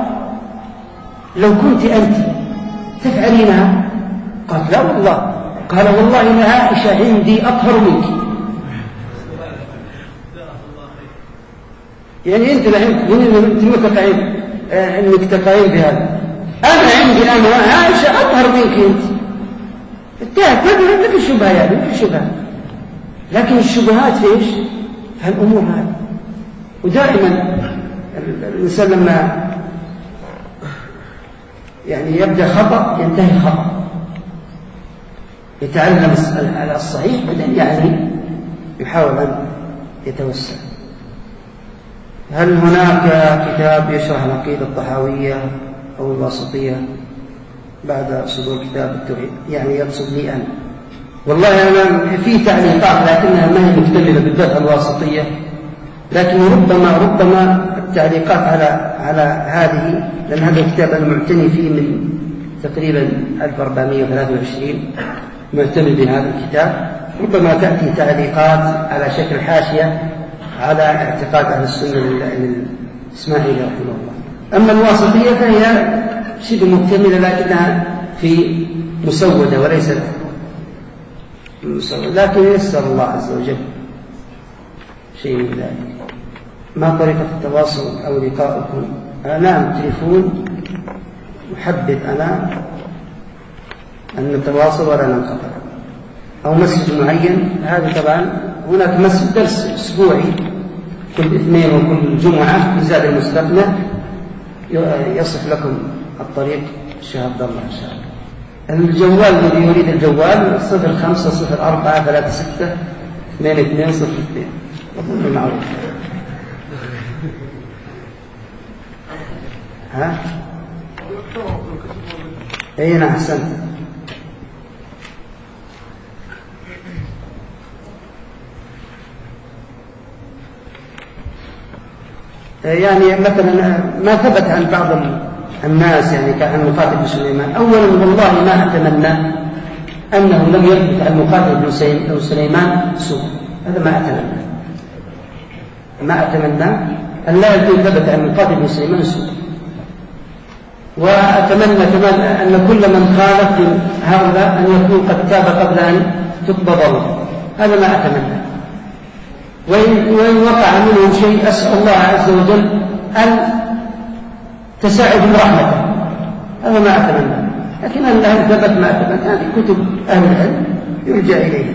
لو كنت أنت تفعلينها؟ قالت لا والله. قال والله إن عائشة عندي أطهر منك. يعني أنت أنت متقعين أنك تقعين بهذا. أنا عندي أنا عائشة أطهر منك أنت. انتهت، ما لك الشبهة، يعني لك الشبهة. لكن الشبهات في إيش؟ في الأمور هذه. ودائما الإنسان لما يعني يبدأ خطأ ينتهي خطأ، يتعلم على الصحيح بدل يعني يحاول أن يتوسع. هل هناك كتاب يشرح العقيدة الطحاوية أو الواسطية بعد صدور كتاب التوحيد؟ يعني يقصد لي أنا. والله أنا في تعليقات لكنها ما هي مكتملة بالذات الواسطية، لكن ربما ربما التعليقات على على هذه، لأن هذا الكتاب أنا معتني فيه من تقريبا ألف وأربعمائة وثلاثة وعشرين، معتني بهذا الكتاب، ربما تأتي تعليقات على شكل حاشية على اعتقاد أهل السنة للإسماعيلي رحمه الله. أما الواسطية فهي شبه مكتملة لكنها في مسودة وليست مسودة، لكن يسر الله عز وجل شيء من ذلك. ما طريقة التواصل أو لقاؤكم؟ أنا تليفون محدد أنا أن نتواصل ولا ننقطع، أو مسجد معين. هذا طبعا هناك مسجد درس أسبوعي كل اثنين وكل جمعة في زاد المستقنع، يصف لكم الطريق الشيخ عبد الله إن شاء الله. الجوال الذي يريد الجوال صفر خمسة صفر أربعة ثلاثة ستة اثنين اثنين صفر اثنين، وكل معروف. ها؟ أين أحسن؟ يعني مثلا ما ثبت عن بعض الناس يعني كان مقاتل بن سليمان. أولا والله ما أتمنى أنه لم يثبت عن مقاتل بن سليمان سوء، هذا ما أتمنى. ما أتمنى أن لا يكون ثبت عن القاضي بن سليمان السوء. وأتمنى كمان أن كل من خالف هؤلاء أن يكون قد تاب قبل أن تقبض روحه، هذا ما أتمنى. وإن وقع منهم شيء أسأل الله عز وجل أن تساعدهم رحمته، هذا ما أتمنى. لكن أن لا ثبت ما أتمنى، هذه كتب أهل العلم يرجع إليها.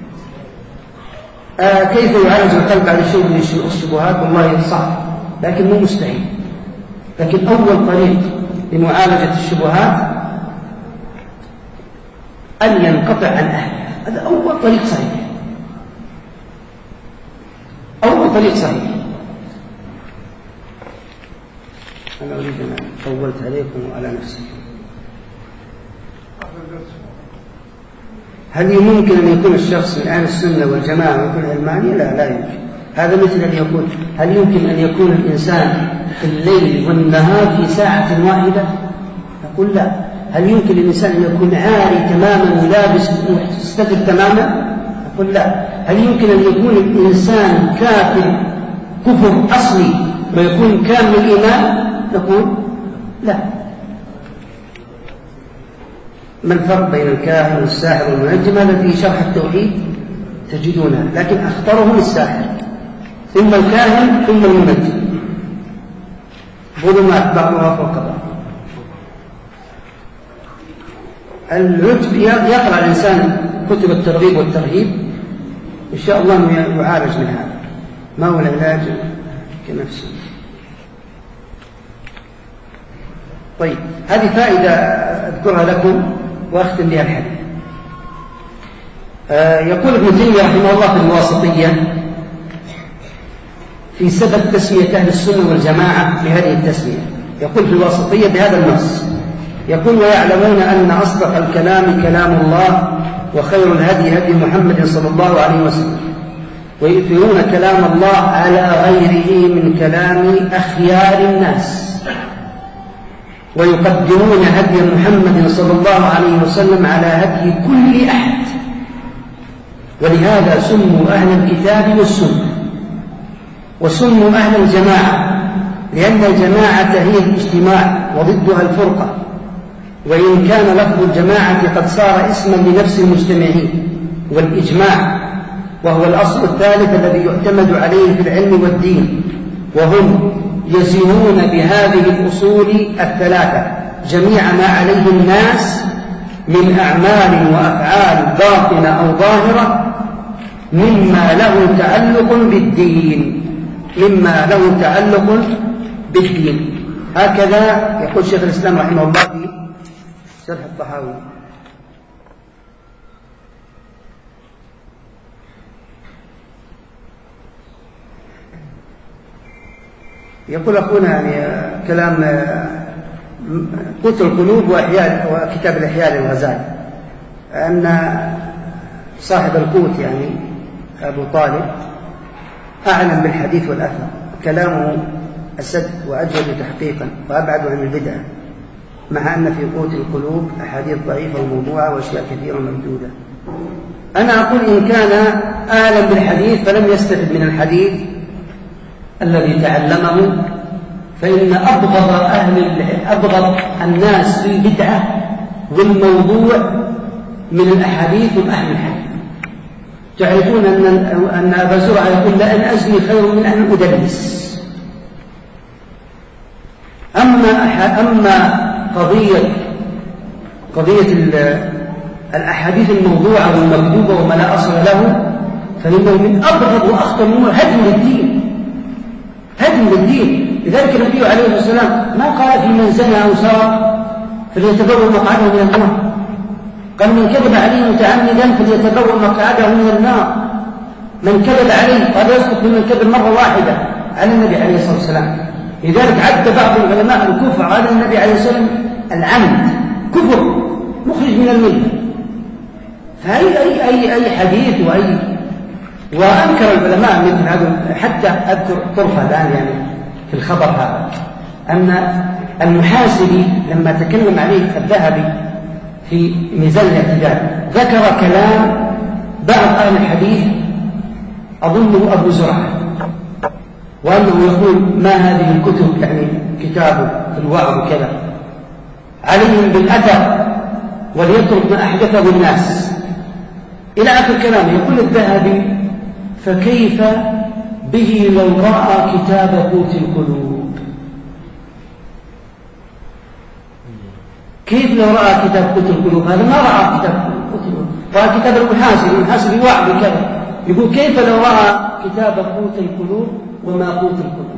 آه كيف يعالج القلب على شيء من الشبهات؟ والله صعب لكن مو مستحيل. لكن أول طريق لمعالجة الشبهات أن ينقطع عن أهلها، هذا أول طريق صحيح، أول طريق صحيح. أنا أريد أن طولت عليكم وعلى نفسي. هل ممكن أن يكون الشخص من أهل السنة والجماعة ويكون علماني؟ لا، لا يمكن. هذا مثل أن يكون، هل يمكن أن يكون الإنسان في الليل والنهار في ساعة واحدة؟ نقول لا. هل يمكن للإنسان أن يكون عاري تماما ولابس مستتر تماما؟ نقول لا. هل يمكن أن يكون الإنسان كافر كفر أصلي ويكون كامل الإيمان؟ نقول لا. ما الفرق بين الكاهن والساحر والمنجم؟ هذا في شرح التوحيد تجدونه، لكن أخطرهم الساحر ثم الكاهن ثم المنجم، ظلمات بعضها فوق بعض. العجب يقرأ الإنسان كتب الترغيب والترهيب إن شاء الله يعالج من هذا. ما هو العلاج كنفسه؟ طيب، هذه فائدة أذكرها لكم وأختم بها الحديث. آه يقول ابن تيمية رحمه الله في الواسطية في سبب تسمية أهل السنة والجماعة بهذه التسمية، يقول في الواسطية بهذا النص، يقول: ويعلمون أن أصدق الكلام كلام الله وخير الهدي هدي محمد صلى الله عليه وسلم، ويؤثرون كلام الله على غيره من كلام أخيار الناس، ويقدمون هدي محمد صلى الله عليه وسلم على هدي كل أحد. ولهذا سموا أهل الكتاب والسنة، وسموا أهل الجماعة، لأن الجماعة هي الاجتماع وضدها الفرقة، وإن كان لفظ الجماعة قد صار اسما لنفس المجتمعين والإجماع، وهو الأصل الثالث الذي يعتمد عليه في العلم والدين، وهم يزنون بهذه الأصول الثلاثة جميع ما عليه الناس من أعمال وأفعال باطنة أو ظاهرة مما له تعلق بالدين مما له تعلق بالدين هكذا يقول شيخ الإسلام رحمه الله في شرح الطحاوي. يقول أخونا يعني كلام قوت القلوب وإحياء وكتاب الإحياء للغزالي، أن صاحب القوت يعني أبو طالب أعلم بالحديث والأثر، كلامه أسد وأجود تحقيقا وأبعد عن البدعة، مع أن في قوت القلوب أحاديث ضعيفة وموضوعة وأشياء كثيرة مردودة. أنا أقول إن كان أعلم بالحديث فلم يستفد من الحديث الذي تعلمه، فإن أبغض أهل أبغض الناس للبدعة والموضوع من الأحاديث وأهل الحديث. تعرفون أن أن أبا زرعة يقول: لأن أزني خير من أن أدلس. أما أما قضية قضية الأحاديث الموضوعة والمكذوبة وما لا أصل له، فإنه من أبغض وأخطر الأمور هدم للدين هدم للدين. لذلك النبي عليه الصلاة والسلام ما قال في من زنى أو سرق فليتبوأ مقعده من النار، قال: من كذب عليه متعمدا فليتبوأ مقعده من النار. من كذب عليه قال يسقط من كذب مرة واحدة على النبي عليه الصلاة والسلام. لذلك عد بعض العلماء الكفر على النبي عليه الصلاة والسلام العمد كفر مخرج من الملة. فأي أي أي أي حديث وأي وأنكر العلماء مثل هذا. حتى أذكر طرفة الآن يعني في الخبر هذا، أن المحاسبي لما تكلم عليه الذهبي في ميزان الاعتدال ذكر كلام بعض أهل الحديث أظنه أبو زرعة، وأنه يقول ما هذه الكتب، يعني كتابه في الوعظ وكذا، عليهم بالأثر وليترك ما أحدثه الناس إلى آخر كلامه. يقول الذهبي فكيف به لو رأى كتاب قوت القلوب؟ كيف لو رأى كتاب قوت القلوب؟ هذا ما رأى كتاب قوت القلوب، رأى كتاب المحاسب، المحاسب يوعظ بكذا. يقول كيف لو رأى كتاب قوت القلوب وما قوت القلوب؟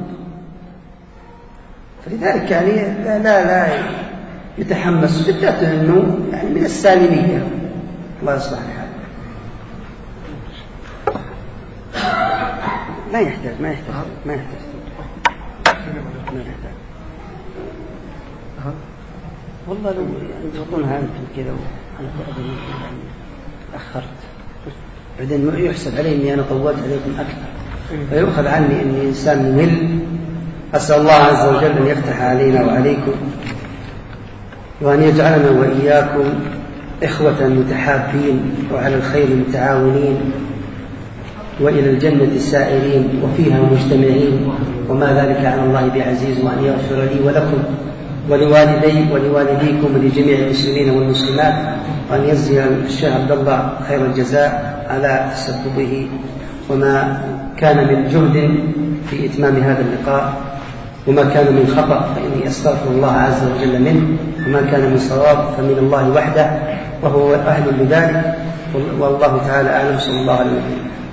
فلذلك يعني لا لا, لا يتحمس، بالذات أنه يعني من السالمية. الله يصلح الحال. ما يحتاج ما يحتاج ما يحتاج ما يحتاج والله لو تحطونها أنتم كذا وأنا أخرت بعدين يحسب علي أني أنا طولت عليكم أكثر، فيؤخذ عني أني إنسان ممل. أسأل الله عز وجل أن يفتح علينا وعليكم، وأن يجعلنا وإياكم إخوة متحابين وعلى الخير متعاونين وإلى الجنة السائرين وفيها مجتمعين، وما ذلك على الله بعزيز، وأن يغفر لي ولكم ولوالدي ولوالديكم ولجميع المسلمين والمسلمات، وأن يجزي الشيخ عبد الله خير الجزاء على تسببه وما كان من جهد في إتمام هذا اللقاء، وما كان من خطأ فإني أستغفر الله عز وجل منه، وما كان من صواب فمن الله وحده وهو أهل لذلك، والله تعالى أعلم. صلى الله عليه وسلم.